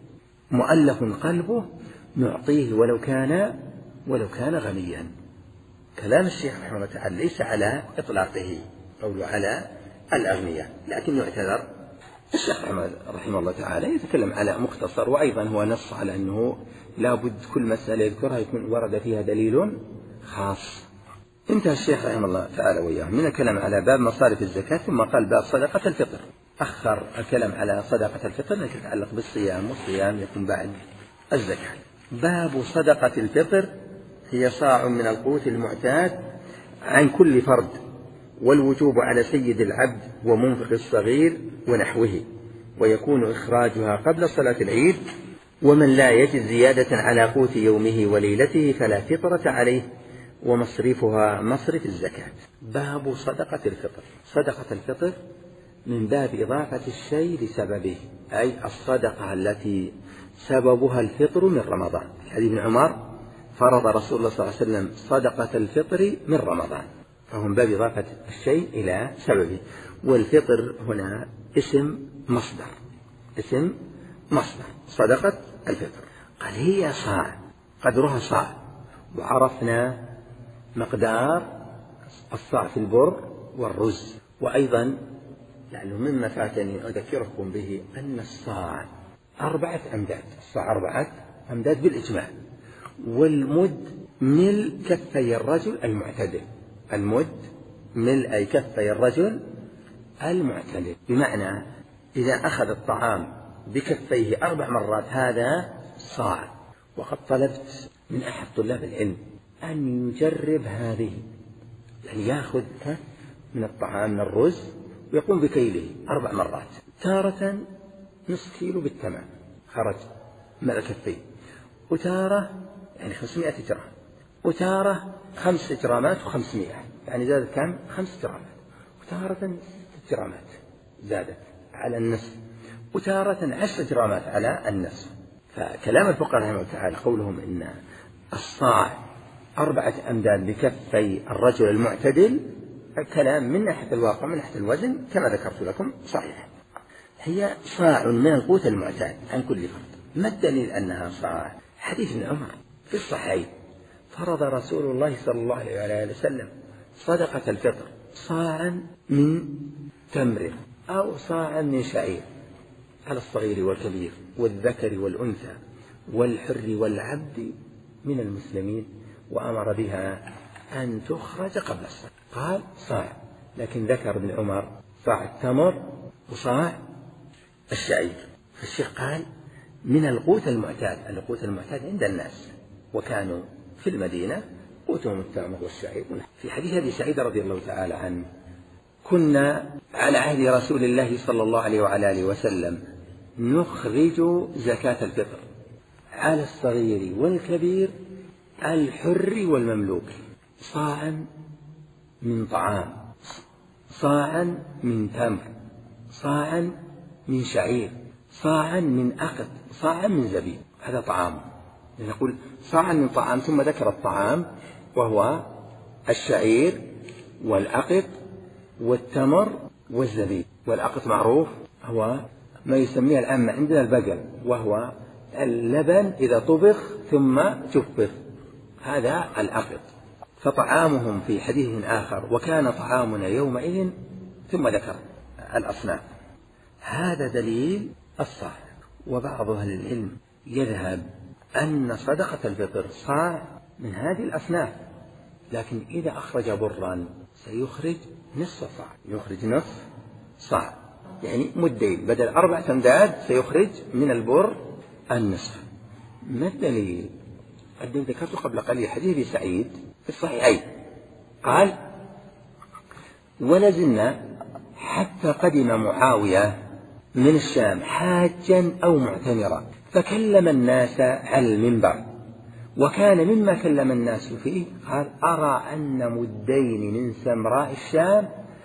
مؤلف قلبه نعطيه ولو كان ولو كان غنيا. كلام الشيخ رحمه الله تعالى ليس على إطلاقه، قوله على الأغنياء، لكن يعتذر. الشيخ رحمه الله تعالى يتكلم على مختصر، وأيضا هو نص على أنه لا بد كل مسألة يذكرها يكون ورد فيها دليل خاص. انتهى الشيخ رحمه الله تعالى وإياه من الكلام على باب مصارف الزكاة، ثم قال باب صدقة الفطر. أخر الكلام على صدقة الفطر التي تتعلق بالصيام، والصيام يكون بعد الزكاة. باب صدقة الفطر هي صاع من القوت المعتاد عن كل فرد، والوجوب على سيد العبد ومنفق الصغير ونحوه، ويكون إخراجها قبل صلاة العيد، ومن لا يجد زيادة على قوت يومه وليلته فلا فطرة عليه، ومصرفها مصرف الزكاة. باب صدقة الفطر. صدقة الفطر من باب إضافة الشيء لسببه، أي الصدقة التي سببها الفطر من رمضان. حديث ابن عمر فرض رسول الله صلى الله عليه وسلم صدقة الفطر من رمضان، فهو من باب إضافة الشيء إلى سببه. والفطر هنا اسم مصدر اسم مصدر صدقة الفطر. قال هي صاع، قدرها صاع، وعرفنا مقدار الصاع في البر والرز. وأيضا يعني مما فاتني أذكركم به أن الصاع أربعة أمداد، الصاع أربعة أمداد بالإجماع. والمد ملء كفي الرجل المعتدل، المد ملء كفي الرجل المعتدل، بمعنى إذا أخذ الطعام بكفيه أربع مرات هذا صاع. وقد طلبت من أحد طلاب العلم أن يجرب هذه، يعني يأخذ كف من الطعام من الرز ويقوم بكيله أربع مرات، تارة نصف كيلو بالتمام خرج مع الكفين، وتارة يعني خمسمائة جرام، وتارة خمس جرامات وخمسمائة، يعني زادت كم؟ خمس جرامات، وتارة ست جرامات زادت على النصف، وتارة عشر جرامات على النصف. فكلام الفقهاء رحمه الله تعالى قولهم إن الصاع أربعة أمداد بكفي الرجل المعتدل كلام من ناحية الواقع من ناحية الوزن كما ذكرت لكم صحيح. هي صاع من القوت المعتاد عن كل فرد. ما الدليل أنها صاع؟ حديث ابن عمر في الصحيح فرض رسول الله صلى الله عليه وسلم صدقة الفطر صاعا من تمر أو صاعا من شعير على الصغير والكبير والذكر والأنثى والحر والعبد من المسلمين، وأمر بها أن تخرج قبل الصلاة. قال صاع، لكن ذكر ابن عمر صاع التمر وصاع الشعير. فالشيخ قال من القوت المعتاد، القوت المعتاد عند الناس، وكانوا في المدينة قوتهم التمر والشعير. في حديث أبي سعيد رضي الله تعالى عنه كنا على عهد رسول الله صلى الله عليه وعلى آله وسلم نخرج زكاة الفطر على الصغير والكبير الحر والمملوك صاعا من طعام، صاعا من تمر، صاعا من شعير، صاعا من أقط، صاعا من زبيب. هذا طعامه. نقول صاعا من طعام، ثم ذكر الطعام وهو الشعير والأقط والتمر والزبيب. والأقط معروف هو ما يسميه العامة عندنا البقل، وهو اللبن إذا طبخ ثم جفف، هذا الأقط. فطعامهم في حديث آخر وكان طعامنا يومئذ، ثم ذكر الأصناف. هذا دليل الصاع. وبعض أهل العلم يذهب أن صدقة الفطر صاع من هذه الأصناف، لكن إذا أخرج برا سيخرج نصف صاع، يخرج نصف صاع، يعني مدين بدل أربعة أمداد سيخرج من البر النصف. ما الدليل؟ قد ذكرت قبل قليل حديث سعيد في الصحيحين قال ولازلنا حتى قدم معاوية من الشام حاجا أو معتمرا فكلم الناس على المنبر، وكان مما كلم الناس فيه قال أرى أن مدين من سمراء الشام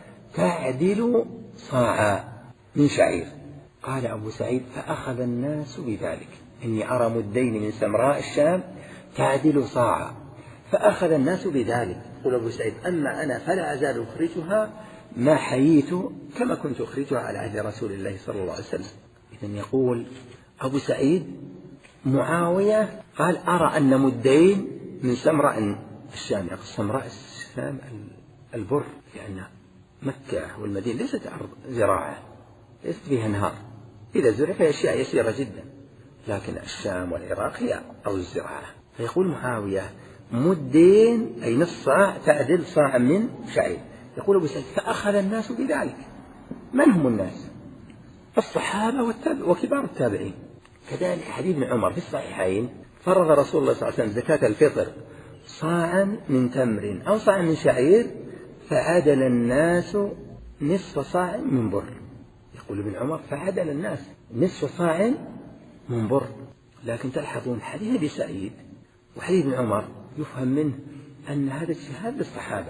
تعدل صاعا من شعير. قال أبو سعيد فأخذ الناس بذلك، إني أرى مدين من سمراء الشام تعدل صاعا، فأخذ الناس بذلك. يقول أبو سعيد أما أنا فلا أزال أخرجها ما حييت كما كنت أخرجها على عهد رسول الله صلى الله عليه وسلم. إذن يقول أبو سعيد معاوية قال أرى أن مدين من سمراء الشام، يقول سمراء الشام البر، لأن مكة والمدينة ليست أرض زراعة، ليست فيها نهار، إذا زرع فيها أشياء يسيرة جدا، لكن الشام والعراق هي أرض الزراعة. فيقول معاوية مدين أي نصف صاع تعدل صاع من شعير. يقول أبو سعيد فأخذ الناس بذلك. من هم الناس؟ الصحابة والتابع وكبار التابعين. كذلك حديث ابن عمر في الصحيحين فرض رسول الله صلى الله عليه وسلم زكاة الفطر صاعا من تمر أو صاعا من شعير فعدل الناس نصف صاع من بر. يقول ابن عمر فعدل الناس نصف صاع من بر. لكن تلحظون حديث أبي سعيد وحديث ابن عمر يفهم منه أن هذا اجتهاد للصحابة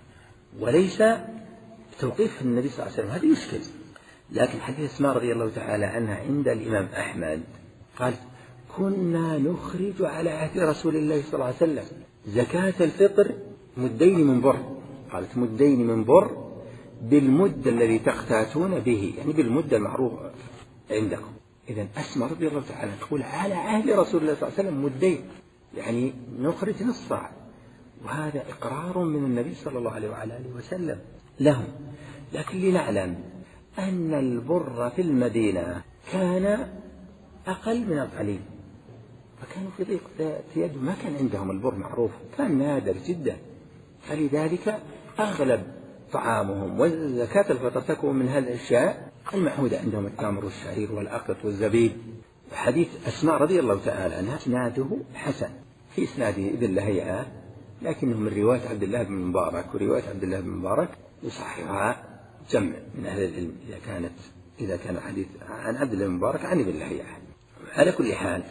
وليس توقيف النبي صلى الله عليه وسلم، هذا يشكل. لكن حديث أسماء رضي الله تعالى عنها عند الإمام أحمد قال كنا نخرج على عهد رسول الله صلى الله عليه وسلم زكاة الفطر مدين من بر. قالت مدين من بر بالمد الذي تقتاتون به، يعني بالمد المعروف عندكم. إذن أسماء رضي الله تعالى تقول على عهد رسول الله صلى الله عليه وسلم مدين، يعني نخرج نصف صاع، وهذا إقرار من النبي صلى الله عليه وعلى آله وسلم لهم. لكن لنعلم أن البر في المدينة كان أقل من القليل، فكانوا في ضيق ثياب، ما كان عندهم البر معروف، كان نادر جدا، فلذلك أغلب طعامهم وزكاة الفطر تكون من هذه الأشياء المعهودة عندهم، التمر والشعير والأقط والزبيب. حديث أسماء رضي الله تعالى عنها إسناده حسن، في إسناده ابن لهيعة، لكنه من رواية عبد الله بن مبارك، ورواية عبد الله بن مبارك يصححها جمع من أهل العلم إذا كانت إذا كان حديث عن عبد الله بن مبارك عن ابن لهيعة. على كل حال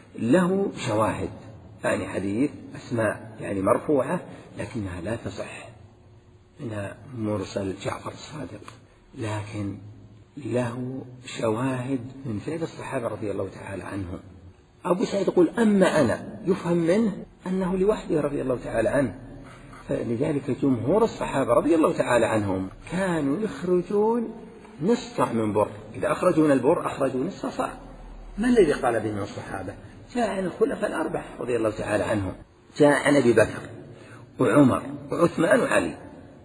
له شواهد، يعني حديث أسماء يعني مرفوعة لكنها لا تصح، منها مرسل جعفر الصادق، لكن له شواهد من فعل الصحابة رضي الله تعالى عنهم. أبو سعيد يقول أما أنا يفهم منه أنه لوحده رضي الله تعالى عنه، فلذلك جمهور الصحابة رضي الله تعالى عنهم كانوا يخرجون نصف صاع من بر، إذا أخرجوا من البر أخرجوا نصف صاع. ما الذي قال به من الصحابة؟ جاء عن الخلفاء الأربعة رضي الله تعالى عنهم، جاء عن أبي بكر وعمر وعثمان وعلي،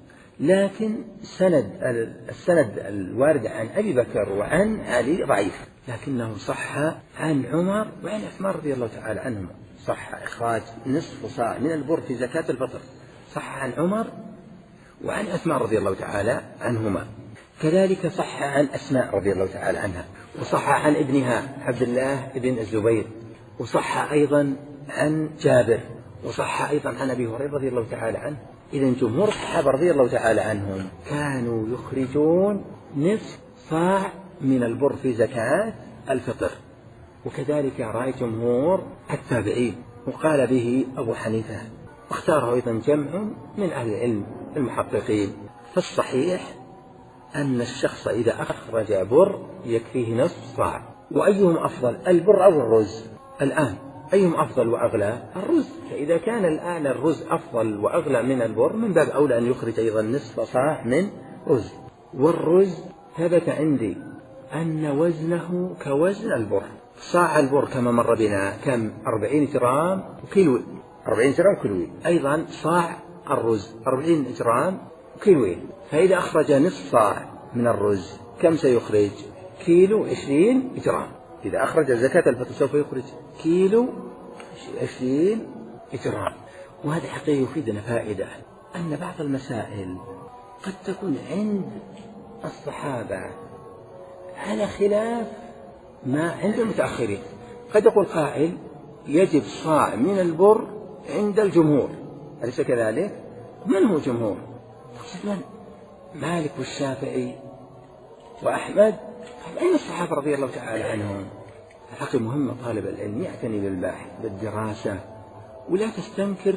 لكن سند السند الوارد عن أبي بكر وعن علي ضعيف، لكنه صح عن عمر وعن عثمان رضي الله تعالى عنهم، صح إخراج نصف صاع من البر في زكاة الفطر، صح عن عمر وعن أسماء رضي الله تعالى عنهما. كذلك صح عن أسماء رضي الله تعالى عنها، وصح عن ابنها عبد الله بن الزبير، وصح أيضا عن جابر، وصح أيضا عن أبي هريرة رضي الله تعالى عنه. إذن جمهور الصحابة رضي الله تعالى عنهم كانوا يخرجون نصف صاع من البر في زكاة الفطر، وكذلك رأي جمهور التابعين، وقال به أبو حنيفة، واختاره أيضا جمع من أهل العلم المحققين. فالصحيح أن الشخص إذا أخرج بر يكفيه نصف صاع. وأيهم أفضل، البر أو الرز؟ الآن أيهم أفضل وأغلى؟ الرز. فإذا كان الآن الرز أفضل وأغلى من البر، من باب أولى أن يخرج أيضا نصف صاع من رز. والرز ثبت عندي أن وزنه كوزن البر. صاع البر كما مر بنا كم؟ أربعين جرام وكيلو، أربعين جرام كيلو. أيضا صاع الرز أربعين جرام وكيلوين. فإذا أخرج نصف صاع من الرز كم سيخرج؟ كيلو عشرين جرام. إذا أخرج زكاة الفطر سوف يخرج كيلو عشرين جرام. وهذا حقيقة يفيدنا فائدة، أن بعض المسائل قد تكون عند الصحابة على خلاف ما عند المتأخرين. قد يقول قائل يجب صاع من البر عند الجمهور، أليس كذلك؟ من هو جمهور؟ من؟ مالك والشافعي وأحمد. أين الصحابة رضي الله تعالى عنهم؟ الحقيقة مهمة طالب العلم يعتني بالباحث بالدراسة، ولا تستنكر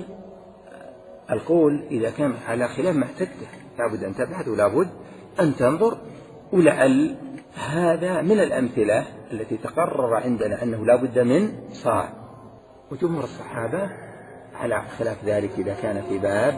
القول إذا كان على خلاف معتقده. لابد أن تبحث ولابد أن تنظر، ولعل هذا من الأمثلة التي تقرر عندنا أنه لا بد من صاع، وجمهور الصحابة على خلاف ذلك إذا كان في باب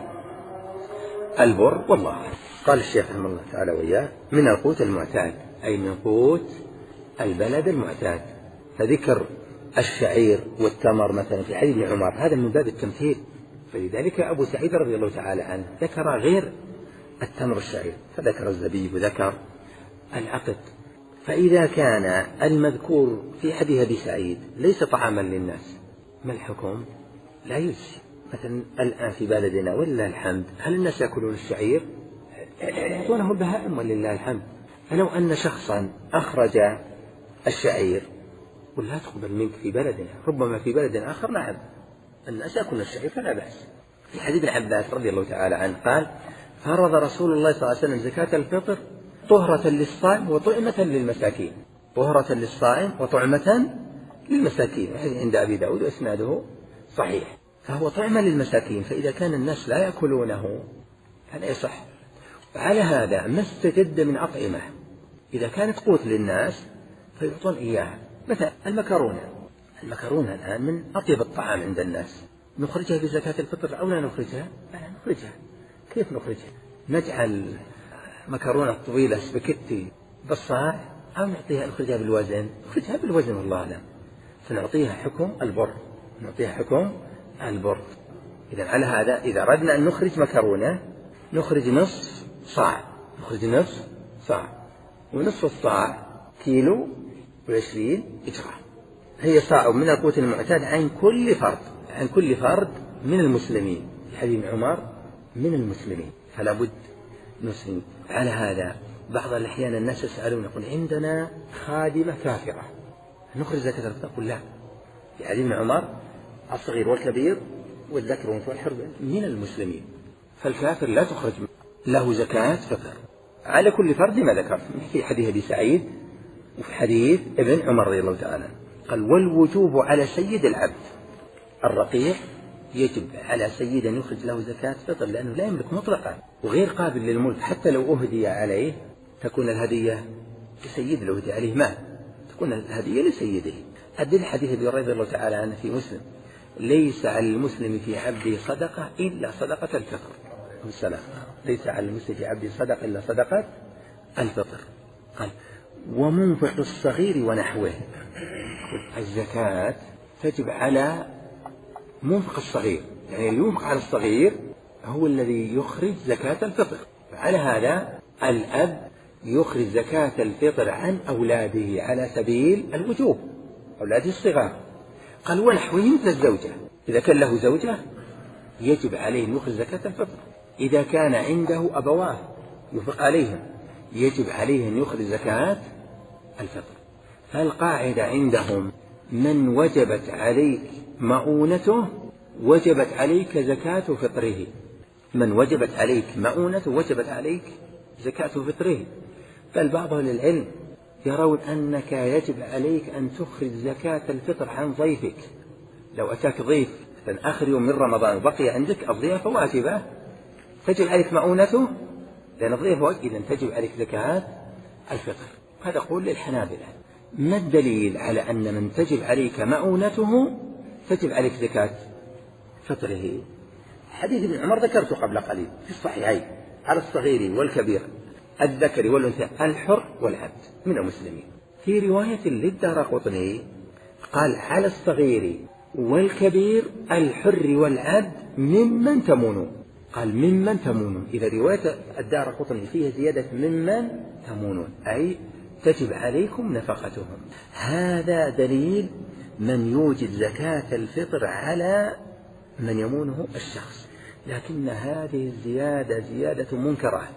البر. والله قال الشيخ رحمه الله تعالى وإياه من القوت المعتاد، أي من قوت البلد المعتاد. فذكر الشعير والتمر مثلا في حديث ابن عمر هذا من باب التمثيل، فلذلك أبو سعيد رضي الله تعالى عنه ذكر غير التمر والشعير، فذكر الزبيب وذكر العقد. فإذا كان المذكور في حديث أبي سعيد ليس طعاما للناس، ما الحكم؟ لا يجزي. مثلا الآن في بلدنا ولله الحمد هل الناس يأكلون الشعير؟ يعطونه البهائم ولله الحمد. فلو أن شخصا أخرج الشعير ولا تقبل منك في بلدنا، ربما في بلد آخر نعم الناس يأكلون الشعير فلا بأس. في حديث ابن عباس رضي الله تعالى عنه قال فرض رسول الله صلى الله عليه وسلم زكاة الفطر طهرة للصائم وطعمة للمساكين، طهرة للصائم وطعمة للمساكين، عند أبي داود وإسناده صحيح. فهو طعمة للمساكين، فإذا كان الناس لا يأكلونه فلا يصح. وعلى هذا ما استجد من أطعمة إذا كانت قوت للناس فيعطون إياها، مثلا المكرونة. المكرونة الآن من أطيب الطعام عند الناس، نخرجها في زكاة الفطر أو لا نخرجها؟ لا نخرجها. كيف نخرجها؟ نجعل مكرونة طويلة سباكيتي بالصاع أو نعطيها نخرجها بالوزن؟ نخرجها بالوزن والله أعلم. فنعطيها حكم البر، نعطيها حكم البر. إذا على هذا إذا أردنا أن نخرج مكرونة نخرج نصف صاع، نخرج نصف صاع، ونصف الصاع كيلو وعشرين جرام. هي صاع من القوت المعتاد عن كل فرد، عن كل فرد من المسلمين. في حديث عمر من المسلمين، فلا بد نسلم. على هذا بعض الأحيان الناس يسألون يقول عندنا خادمة كافرة نخرج زكاة الفطر؟ قل لا. في حديث ابن عمر الصغير والكبير والذكر والأنثى والحر من المسلمين، فالكافر لا تخرج له زكاة فطر، على كل فرد ما ذكرت في حديث أبي سعيد وفي حديث ابن عمر رضي الله تعالى. قال والوجوب على سيد العبد الرقيق، يجب على سيد أن يخرج له زكاة فطر لأنه لا يملك مطلقا وغير قابل للملك، حتى لو أهدي عليه تكون الهدية لسيد، لو أهدي عليه مال تكون الهدية لسيده. أدل حديث أبي هريرة رضي الله تعالى عنه في مسلم ليس على المسلم في عبده صدقة إلا صدقة الفطر. والسلام ليس على المسلم في عبده صدقة إلا صدقة الفطر. قال ومنفق الصغير ونحوه، الزكاة تجب على منفق الصغير، يعني اللي ينفق على الصغير هو الذي يخرج زكاة الفطر. فعلى هذا الأب يخرج زكاة الفطر عن أولاده على سبيل الوجوب، أولاده الصغار. قال ونحوه مثل الزوجة، إذا كان له زوجة يجب عليه أن يخرج زكاة الفطر. إذا كان عنده أبواه ينفق عليهم يجب عليه أن يخرج زكاة الفطر. فالقاعدة عندهم من وجبت عليك مؤونته وجبت عليك زكاة فطره، من وجبت عليك مؤونته وجبت عليك زكاة فطره. بل بعض أهل العلم يرون أنك يجب عليك أن تخرج زكاة الفطر عن ضيفك. لو أتاك ضيف آخر يوم من رمضان وبقي عندك الضيافة واجبة تجب عليك مؤونته، لأن الضيافة واجب، إذن تجب عليك زكاة الفطر. هذا قول للحنابلة. ما الدليل على أن من تجب عليك مؤونته تجب عليك زكاة فطره؟ حديث ابن عمر ذكرته قبل قليل في الصحيحين على الصغير والكبير الذكر والأنثى الحر والعبد من المسلمين. في رواية للدارقطني قال على الصغير والكبير الحر والعبد ممن تمونون، قال ممن تمونون. إذا رواية الدارقطني فيها زيادة ممن تمونون أي تجب عليكم نفقتهم. هذا دليل من يوجد زكاة الفطر على من يمونه الشخص. لكن هذه الزيادة زيادة منكرة،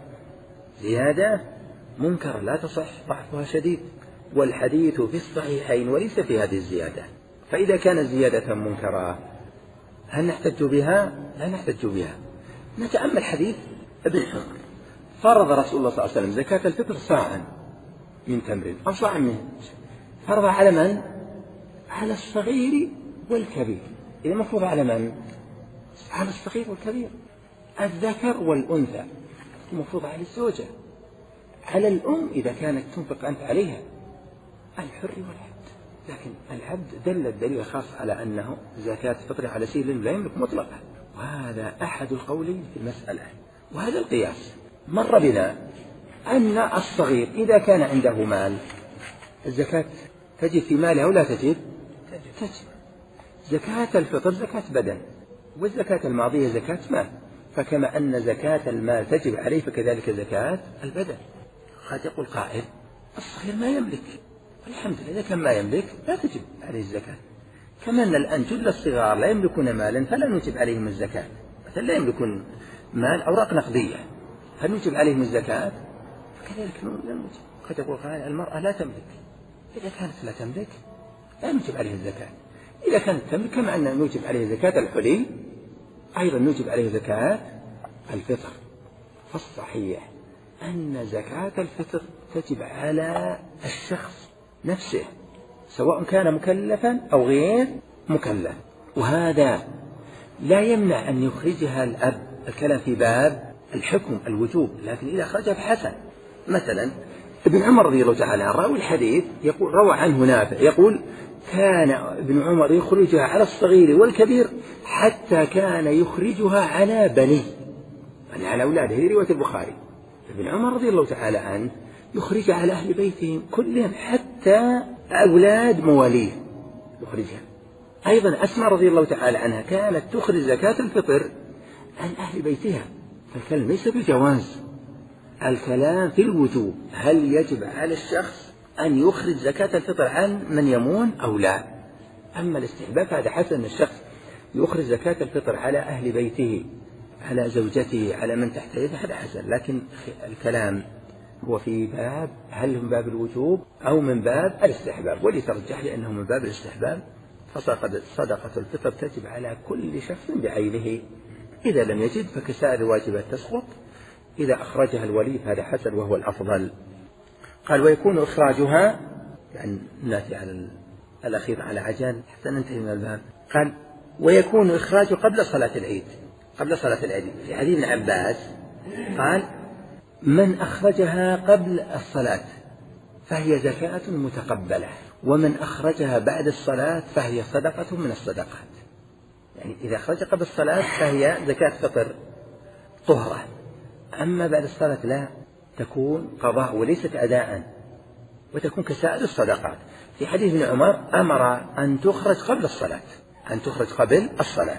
زيادة منكرة لا تصح، ضعفها شديد، والحديث في الصحيحين وليس في هذه الزيادة. فإذا كانت زيادة منكرة هل نحتج بها؟ لا نحتج بها. نتأمل حديث ابن عمر. فرض رسول الله صلى الله عليه وسلم زكاة الفطر صاعا من تمر أو صاعا من فرض على من؟ على الصغير والكبير. إذا مفروض على من؟ على الصغير والكبير، الذكر والأنثى، مفروض على الزوجة، على الأم إذا كانت تنفق أنت عليها، الحر والعبد. لكن العبد دل الدليل خاص على أنه زكاة فطر على شيء لا يملك مطلقا، وهذا أحد القولين في المسألة. وهذا القياس مر بنا أن الصغير إذا كان عنده مال الزكاة تجب في ماله أو لا تجب؟ تجب. زكاة الفطر زكاة بدن، والزكاة الماضية زكاة مال، فكما أن زكاة المال تجب عليه فكذلك زكاة البدن. قد يقول قائل الصغير ما يملك، الحمد لله إذا كان ما يملك لا تجب عليه الزكاة. كما أن الآن جل الصغار لا يملكون مالا فلا نجب عليهم الزكاة، مثلا لا يملكون مال أوراق نقدية هل نجب عليهم الزكاة؟ فكذلك لا نجب. قد يقول قائل المرأة لا تملك، إذا كانت لا تملك لا نجب عليه الزكاة. إذا كانت تملك كما أن نوجب عليه زكاة الحلي أيضا نوجب عليه زكاة الفطر. فالصحيح أن زكاة الفطر تجب على الشخص نفسه سواء كان مكلفا أو غير مكلف، وهذا لا يمنع أن يخرجها الأب. الكلام في باب الحكم الوجوب، لكن إذا خرجها بحسن. مثلا ابن عمر رضي الله تعالى عنه راوي الحديث يقول روى عنه نافع يقول كان ابن عمر يخرجها على الصغير والكبير حتى كان يخرجها على بني، يعني على أولاده. هذه رواية البخاري. ابن عمر رضي الله تعالى عنه يخرجها على أهل بيتهم كلهم حتى أولاد مواليه يخرجها. أيضا أسماء رضي الله تعالى عنها كانت تخرج زكاة الفطر عن أهل بيتها. فالكلام ليس بجواز، الكلام في الوجوب. هل يجب على الشخص أن يخرج زكاة الفطر عن من يمون أو لا؟ أما الاستحباب هذا حسن، الشخص يخرج زكاة الفطر على أهل بيته، على زوجته، على من تحت يده، هذا حسن. لكن الكلام هو في باب هل من باب الوجوب أو من باب الاستحباب، ولترجح لأنه من باب الاستحباب. فصدقة الفطر تجب على كل شخص بعينه، إذا لم يجد فكسائر الواجبات تسقط. إذا أخرجها الولي هذا حسن وهو الأفضل. قال ويكون إخراجها، يعني نأتي على الأخير على عجال حتى ننتهي من الباب. قال ويكون إخراجه قبل صلاة العيد، قبل صلاة العيد. في حديث ابن عباس قال من أخرجها قبل الصلاة فهي زكاة متقبلة، ومن أخرجها بعد الصلاة فهي صدقة من الصدقات. يعني إذا أخرج قبل الصلاة فهي زكاة فطر طهرة، أما بعد الصلاة لا، تكون قضاء وليست أداء، وتكون كسائر الصدقات. في حديث ابن عمر أمر أن تخرج قبل الصلاة، أن تخرج قبل الصلاة.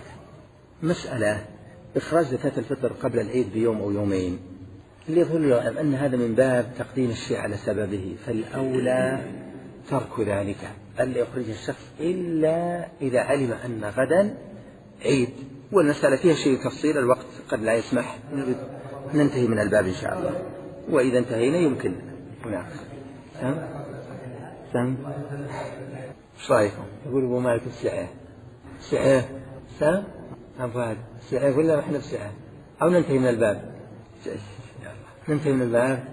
مسألة إخراج زكاة الفطر قبل العيد بيوم أو يومين، اللي يظهر له أن هذا من باب تقديم الشيء على سببه، فالأولى ترك ذلك، ألا يخرج الشخص إلا إذا علم أن غدا عيد. والمسألة فيها شيء تفصيل، الوقت قد لا يسمح ننتهي من الباب إن شاء الله، وإذا انتهينا يمكن هناك. سم سم ايش رايكم؟ يقول ابو مالك السعه سعه سم أفاد سعه ولا احنا بسعه او ننتهي من الباب؟ ننتهي من الباب.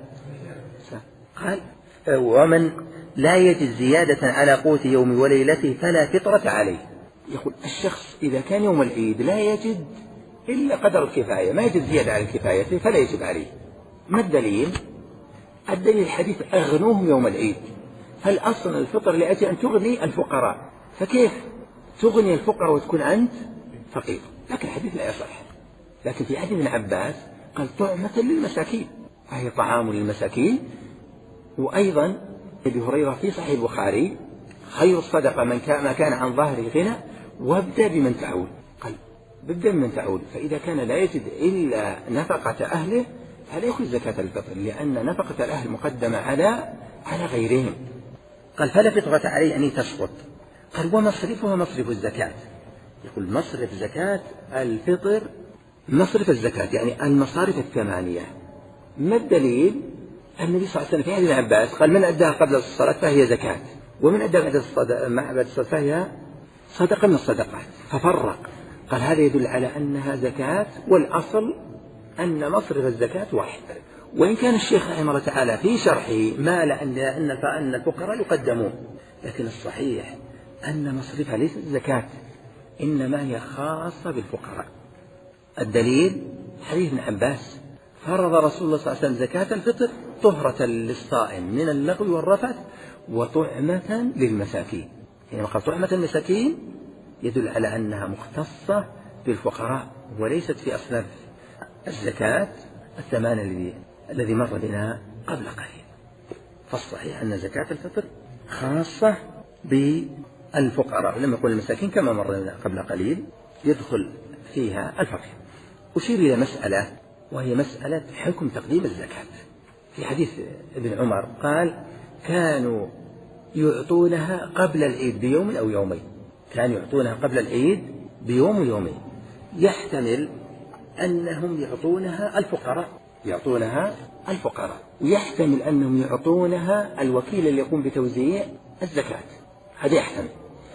قال ومن لا يجد زيادة على قوت يوم وليلته فلا فطرة عليه. يقول الشخص إذا كان يوم العيد لا يجد إلا قدر الكفاية، ما يجد زيادة على الكفاية فلا يجب عليه. ما الدليل؟ الدليل الحديث أغنوهم يوم العيد، فالأصل الفطر لأجل أن تغني الفقراء، فكيف تغني الفقراء وتكون أنت فقير؟ لكن الحديث لا يصح. لكن في حديث ابن عباس قال طعمة للمساكين، فهي طعام للمساكين. وأيضا أبي هريرة في صحيح البخاري خير الصدقة من كان ما كان عن ظهره غنى وابدأ بمن تعول. قال ابدأ بمن تعول، فإذا كان لا يجد إلا نفقة أهله فلا يأخذ زكاة الفطر، لأن نفقة الأهل مقدمة على على غيرهم. قال فلا فطرة عليه أن تسقط. قال ومصرفها مصرف الزكاة. يقول مصرف زكاة الفطر مصرف الزكاة يعني المصارف الثمانية. ما الدليل؟ النبي صلى الله عليه وسلم في حديث ابن عباس قال من أداها قبل الصلاة فهي زكاة، ومن أداها بعد الصلاة فهي صدقة من الصدقات، ففرق. قال هذا يدل على أنها زكاة، والأصل أن مصرف الزكاة واحد. وإن كان الشيخ رحمه الله تعالى في شرحه مال أن أن الفقراء يقدمون، لكن الصحيح أن مصرفها ليست زكاة، إنما هي خاصة بالفقراء. الدليل حديث ابن عباس فرض رسول الله صلى الله عليه وسلم زكاة الفطر طهرة للصائم من اللغو والرفث وطعمة للمساكين. يعني قال طعمة المساكين يدل على أنها مختصة بالفقراء وليست في أصناف الزكاة الثمان الذي الذي مر بنا قبل قليل. فالصحيح أن زكاة الفطر خاصة بالفقراء، لم يقل المساكين كما مر بنا قبل قليل يدخل فيها الفقير. أشير إلى مسألة وهي مسألة حكم تقديم الزكاة. في حديث ابن عمر قال كانوا يعطونها قبل العيد بيوم أو يومين، كانوا يعطونها قبل العيد بيوم ويومين. يحتمل أنهم يعطونها الفقراء يعطونها الفقراء ويحتمل أنهم يعطونها الوكيل اللي يقوم بتوزيع الزكاة، هذا يحتمل.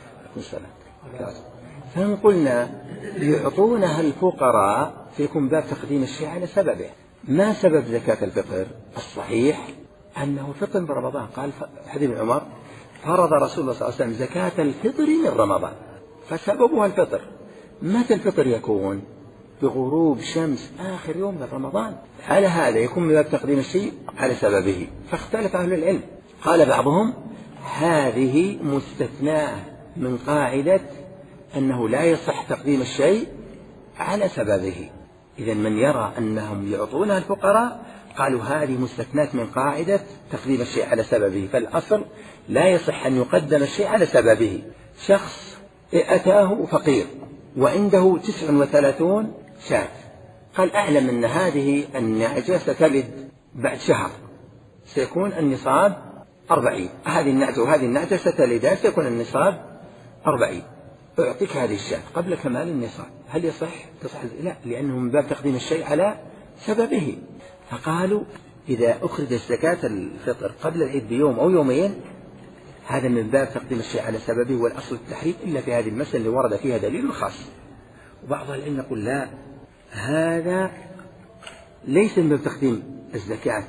فإن قلنا يعطونها الفقراء فيكون باب تقديم الشيء على سببه. ما سبب زكاة الفطر؟ الصحيح أنه فطر برمضان. قال حديث ابن عمر فرض رسول الله صلى الله عليه وسلم زكاة الفطر من رمضان، فسببها الفطر. متى الفطر يكون؟ بغروب شمس آخر يوم من رمضان. على هذا يكون من باب تقديم الشيء على سببه. فاختلف أهل العلم، قال بعضهم هذه مستثناة من قاعدة أنه لا يصح تقديم الشيء على سببه. إذا من يرى أنهم يعطونها الفقراء قالوا هذه مستثنات من قاعدة تقديم الشيء على سببه، فالأصل لا يصح أن يقدم الشيء على سببه. شخص أتاه فقير وعنده تسع وثلاثون شاة، قال أعلم أن هذه النعجة ستلد بعد شهر، سيكون النصاب أربعين، هذه النعجة وهذه النعجة ستلدان سيكون النصاب أربعين، أعطيك هذه الشاة قبل كمال النصاب. هل يصح؟ تصح؟ لا، لأنه من باب تقديم الشيء على سببه. فقالوا إذا أخرج زكاة الفطر قبل العيد بيوم أو يومين هذا من باب تقديم الشيء على سببه، والأصل التحريم إلا في هذه المسألة اللي ورد فيها دليل خاص. وبعض العلم يقول لا، هذا ليس من باب تقديم الزكاة،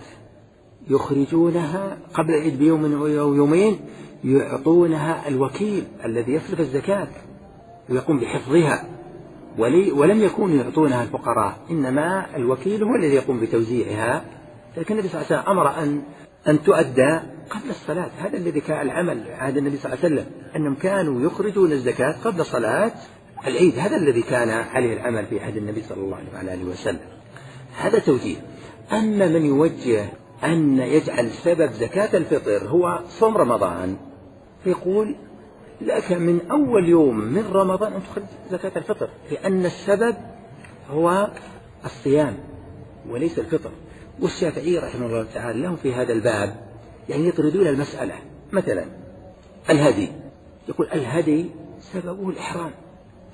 يخرجونها قبل العيد بيوم أو يومين يعطونها الوكيل الذي يصرف الزكاة ويقوم بحفظها، ولم يكونوا يعطونها الفقراء، إنما الوكيل هو الذي يقوم بتوزيعها. لكن النبي صلى الله عليه وسلم أمر أن أن تؤدى قبل الصلاة. هذا الذي كان العمل عهد النبي صلى الله عليه وسلم، أنهم كانوا يخرجون الزكاة قبل صلاة العيد، هذا الذي كان عليه العمل في عهد النبي صلى الله عليه وسلم. هذا توجيه. أما من يوجه أن يجعل سبب زكاة الفطر هو صوم رمضان، يقول لك من أول يوم من رمضان أن تخرج زكاة الفطر، لأن السبب هو الصيام وليس الفطر. والشافعي رحمه الله تعالى لهم في هذا الباب يعني يطردون المسألة. مثلا الهدي، يقول الهدي سببه الإحرام،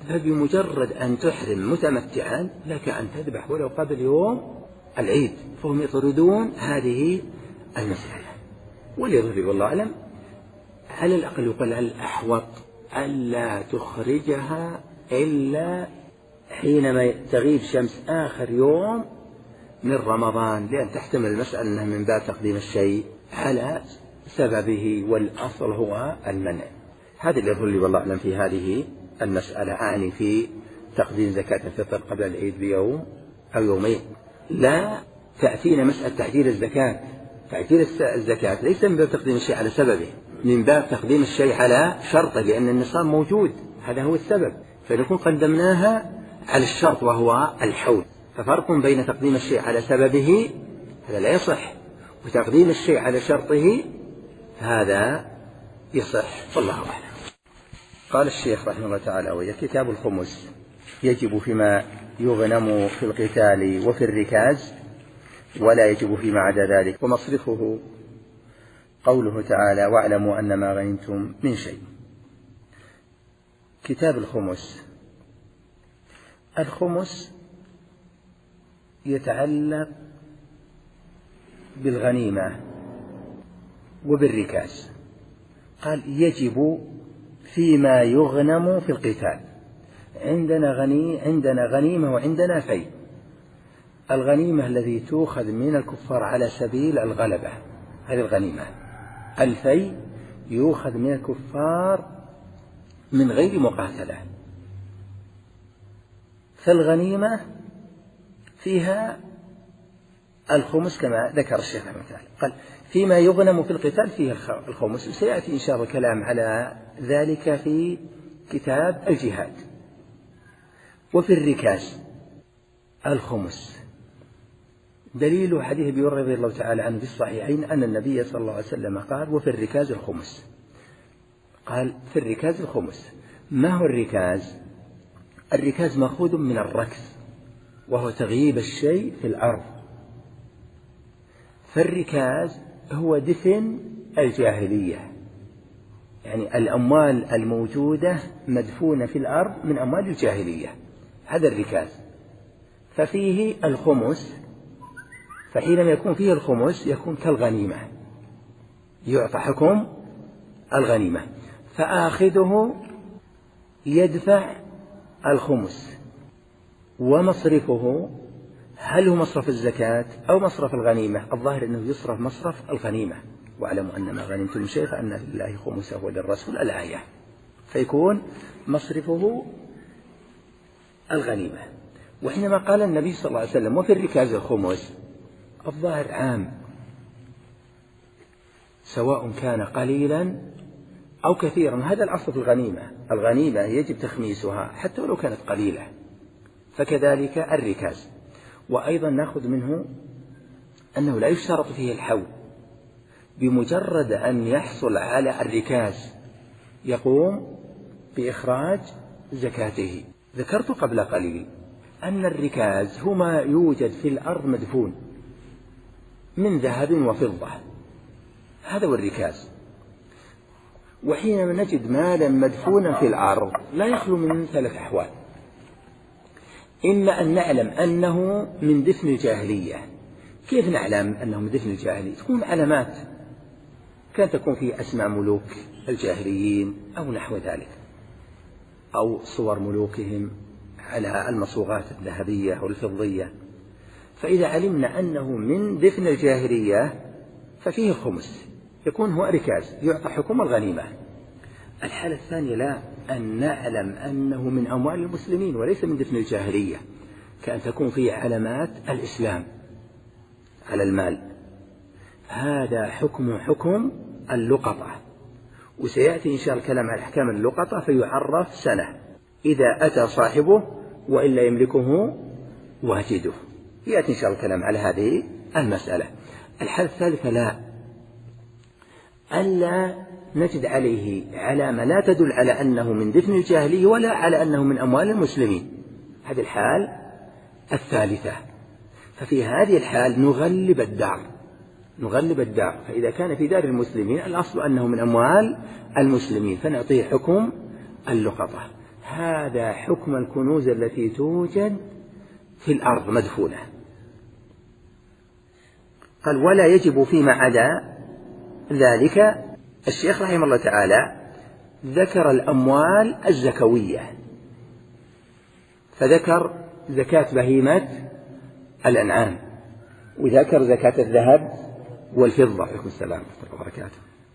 فبمجرد أن تحرم متمتعا لك أن تذبح ولو قبل يوم العيد، فهم يطردون هذه المسألة. وليظهر والله أعلم على الأقل يقال الأحوط ألا تخرجها إلا حينما تغيب شمس آخر يوم من رمضان، لأن تحتمل المسألة أنها من باب تقديم الشيء على سببه، والأصل هو المنع. هذا اللي يظهر لي والله أعلم في هذه المسألة، أعني في تقديم زكاة الفطر قبل العيد بيوم أو يومين. لا تأتينا مسألة تعجيل الزكاة، تعجيل الزكاة ليس من باب تقديم الشيء على سببه، من باب تقديم الشيء على شرطه، لأن النصاب موجود، هذا هو السبب، فنكون قدمناها على الشرط وهو الحول. ففرق بين تقديم الشيء على سببه هذا لا يصح، وتقديم الشيء على شرطه هذا يصح، والله أعلم. قال الشيخ رحمه الله تعالى: وهي كتاب الخمس يجب فيما يغنم في القتال وفي الركاز، ولا يجب فيما عدا ذلك. ومصرفه قوله تعالى: واعلموا أن ما غنمتم من شيء. كتاب الخمس، الخمس يتعلق بالغنيمة وبالركاز. قال: يجب فيما يغنم في القتال. عندنا غني عندنا غنيمة وعندنا فيء. الغنيمة الذي تؤخذ من الكفار على سبيل الغلبة، هذه الغنيمة. الفيء يؤخذ من الكفار من غير مقاتلة. فالغنيمة فيها الخمس كما ذكر الشيخ رحمه الله، قال: فيما يغنم في القتال فيه الخمس. سيأتي إن شاء الله كلام على ذلك في كتاب الجهاد. وفي الركاز الخمس، دليل حديث أبي هريرة رضي الله تعالى عنه في الصحيحين أن النبي صلى الله عليه وسلم قال: وفي الركاز الخمس. قال: في الركاز الخمس. ما هو الركاز؟ الركاز مأخوذ من الركز، وهو تغييب الشيء في الأرض. فالركاز هو دفن الجاهلية، يعني الأموال الموجودة مدفونة في الأرض من أموال الجاهلية، هذا الركاز. ففيه الخمس، فحينما يكون فيه الخمس يكون كالغنيمة، يعطى حكم الغنيمة، فآخذه يدفع الخمس. ومصرفه هل هو مصرف الزكاة أو مصرف الغنيمة؟ الظاهر أنه يصرف مصرف الغنيمة. واعلموا أن ما غنمتم شيء فأن لله خمسه وللرسول الآية، فيكون مصرفه الغنيمة. وحينما قال النبي صلى الله عليه وسلم: وفي الركاز الخمس، الظاهر عام، سواء كان قليلا أو كثيرا. هذا الأصل في الغنيمة، الغنيمة يجب تخميسها حتى ولو كانت قليلة، فكذلك الركاز. وأيضا نأخذ منه أنه لا يشترط فيه الحول، بمجرد أن يحصل على الركاز يقوم بإخراج زكاته. ذكرت قبل قليل أن الركاز هو ما يوجد في الأرض مدفون من ذهب وفضة، هذا هو الركاز. وحينما نجد مالا مدفونا في الأرض لا يخلو من ثلاث أحوال: إما أن نعلم أنه من دفن الجاهلية. كيف نعلم أنه من دفن الجاهلية؟ تكون علامات، كانت تكون فيه أسماء ملوك الجاهليين أو نحو ذلك، أو صور ملوكهم على المصوغات الذهبية أو الفضية. فإذا علمنا أنه من دفن الجاهلية ففيه الخمس، يكون هو ركاز، يعطى حكم الغنيمة. الحالة الثانية لا، أن نعلم أنه من أموال المسلمين وليس من دفن الجاهلية، كأن تكون فيه علامات الإسلام على المال، هذا حكم حكم اللقطة. وسيأتي إن شاء الله الكلام على أحكام اللقطة، فيعرف سنة إذا أتى صاحبه وإلا يملكه واجده، يأتي إن شاء الله الكلام على هذه المسألة. الحالة الثالثة لا، ألا نجد عليه علامة لا تدل على أنه من دفن الجاهلية ولا على أنه من أموال المسلمين، هذه الحال الثالثة. ففي هذه الحال نغلب الدار، نغلب الدار. فإذا كان في دار المسلمين الأصل أنه من أموال المسلمين فنعطيه حكم اللقطة. هذا حكم الكنوز التي توجد في الأرض مدفونة. قال ولا يجب فيما عدا ذلك. الشيخ رحمه الله تعالى ذكر الأموال الزكوية، فذكر زكاة بهيمة الأنعام، وذكر زكاة الذهب والفضة، عليكم السلام ورحمة الله وبركاته،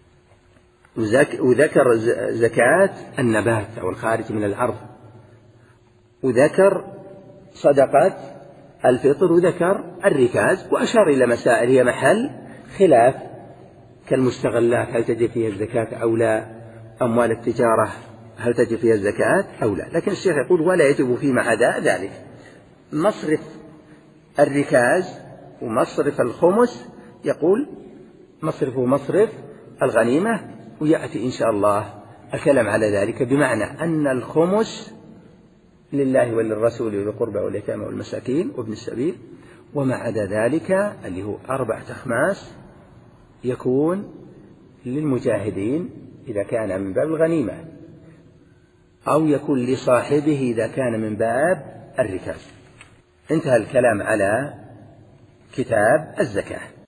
وذكر زكاة النبات أو الخارج من الأرض، وذكر صدقة الفطر، وذكر الركاز، وأشار إلى مسائل هي محل خلاف كالمستغلات هل تجب فيها الزكاة أو لا، أموال التجارة هل تجب فيها الزكاة أو لا. لكن الشيخ يقول ولا يجب فيما عدا ذلك. مصرف الركاز ومصرف الخمس يقول مصرفه مصرف الغنيمة، ويأتي إن شاء الله الكلام على ذلك، بمعنى أن الخمس لله وللرسول وللقربى واليتامى والمساكين وابن السبيل، وما عدا ذلك اللي هو أربعة أخماس يكون للمجاهدين إذا كان من باب الغنيمة، أو يكون لصاحبه إذا كان من باب الركاز. انتهى الكلام على كتاب الزكاة.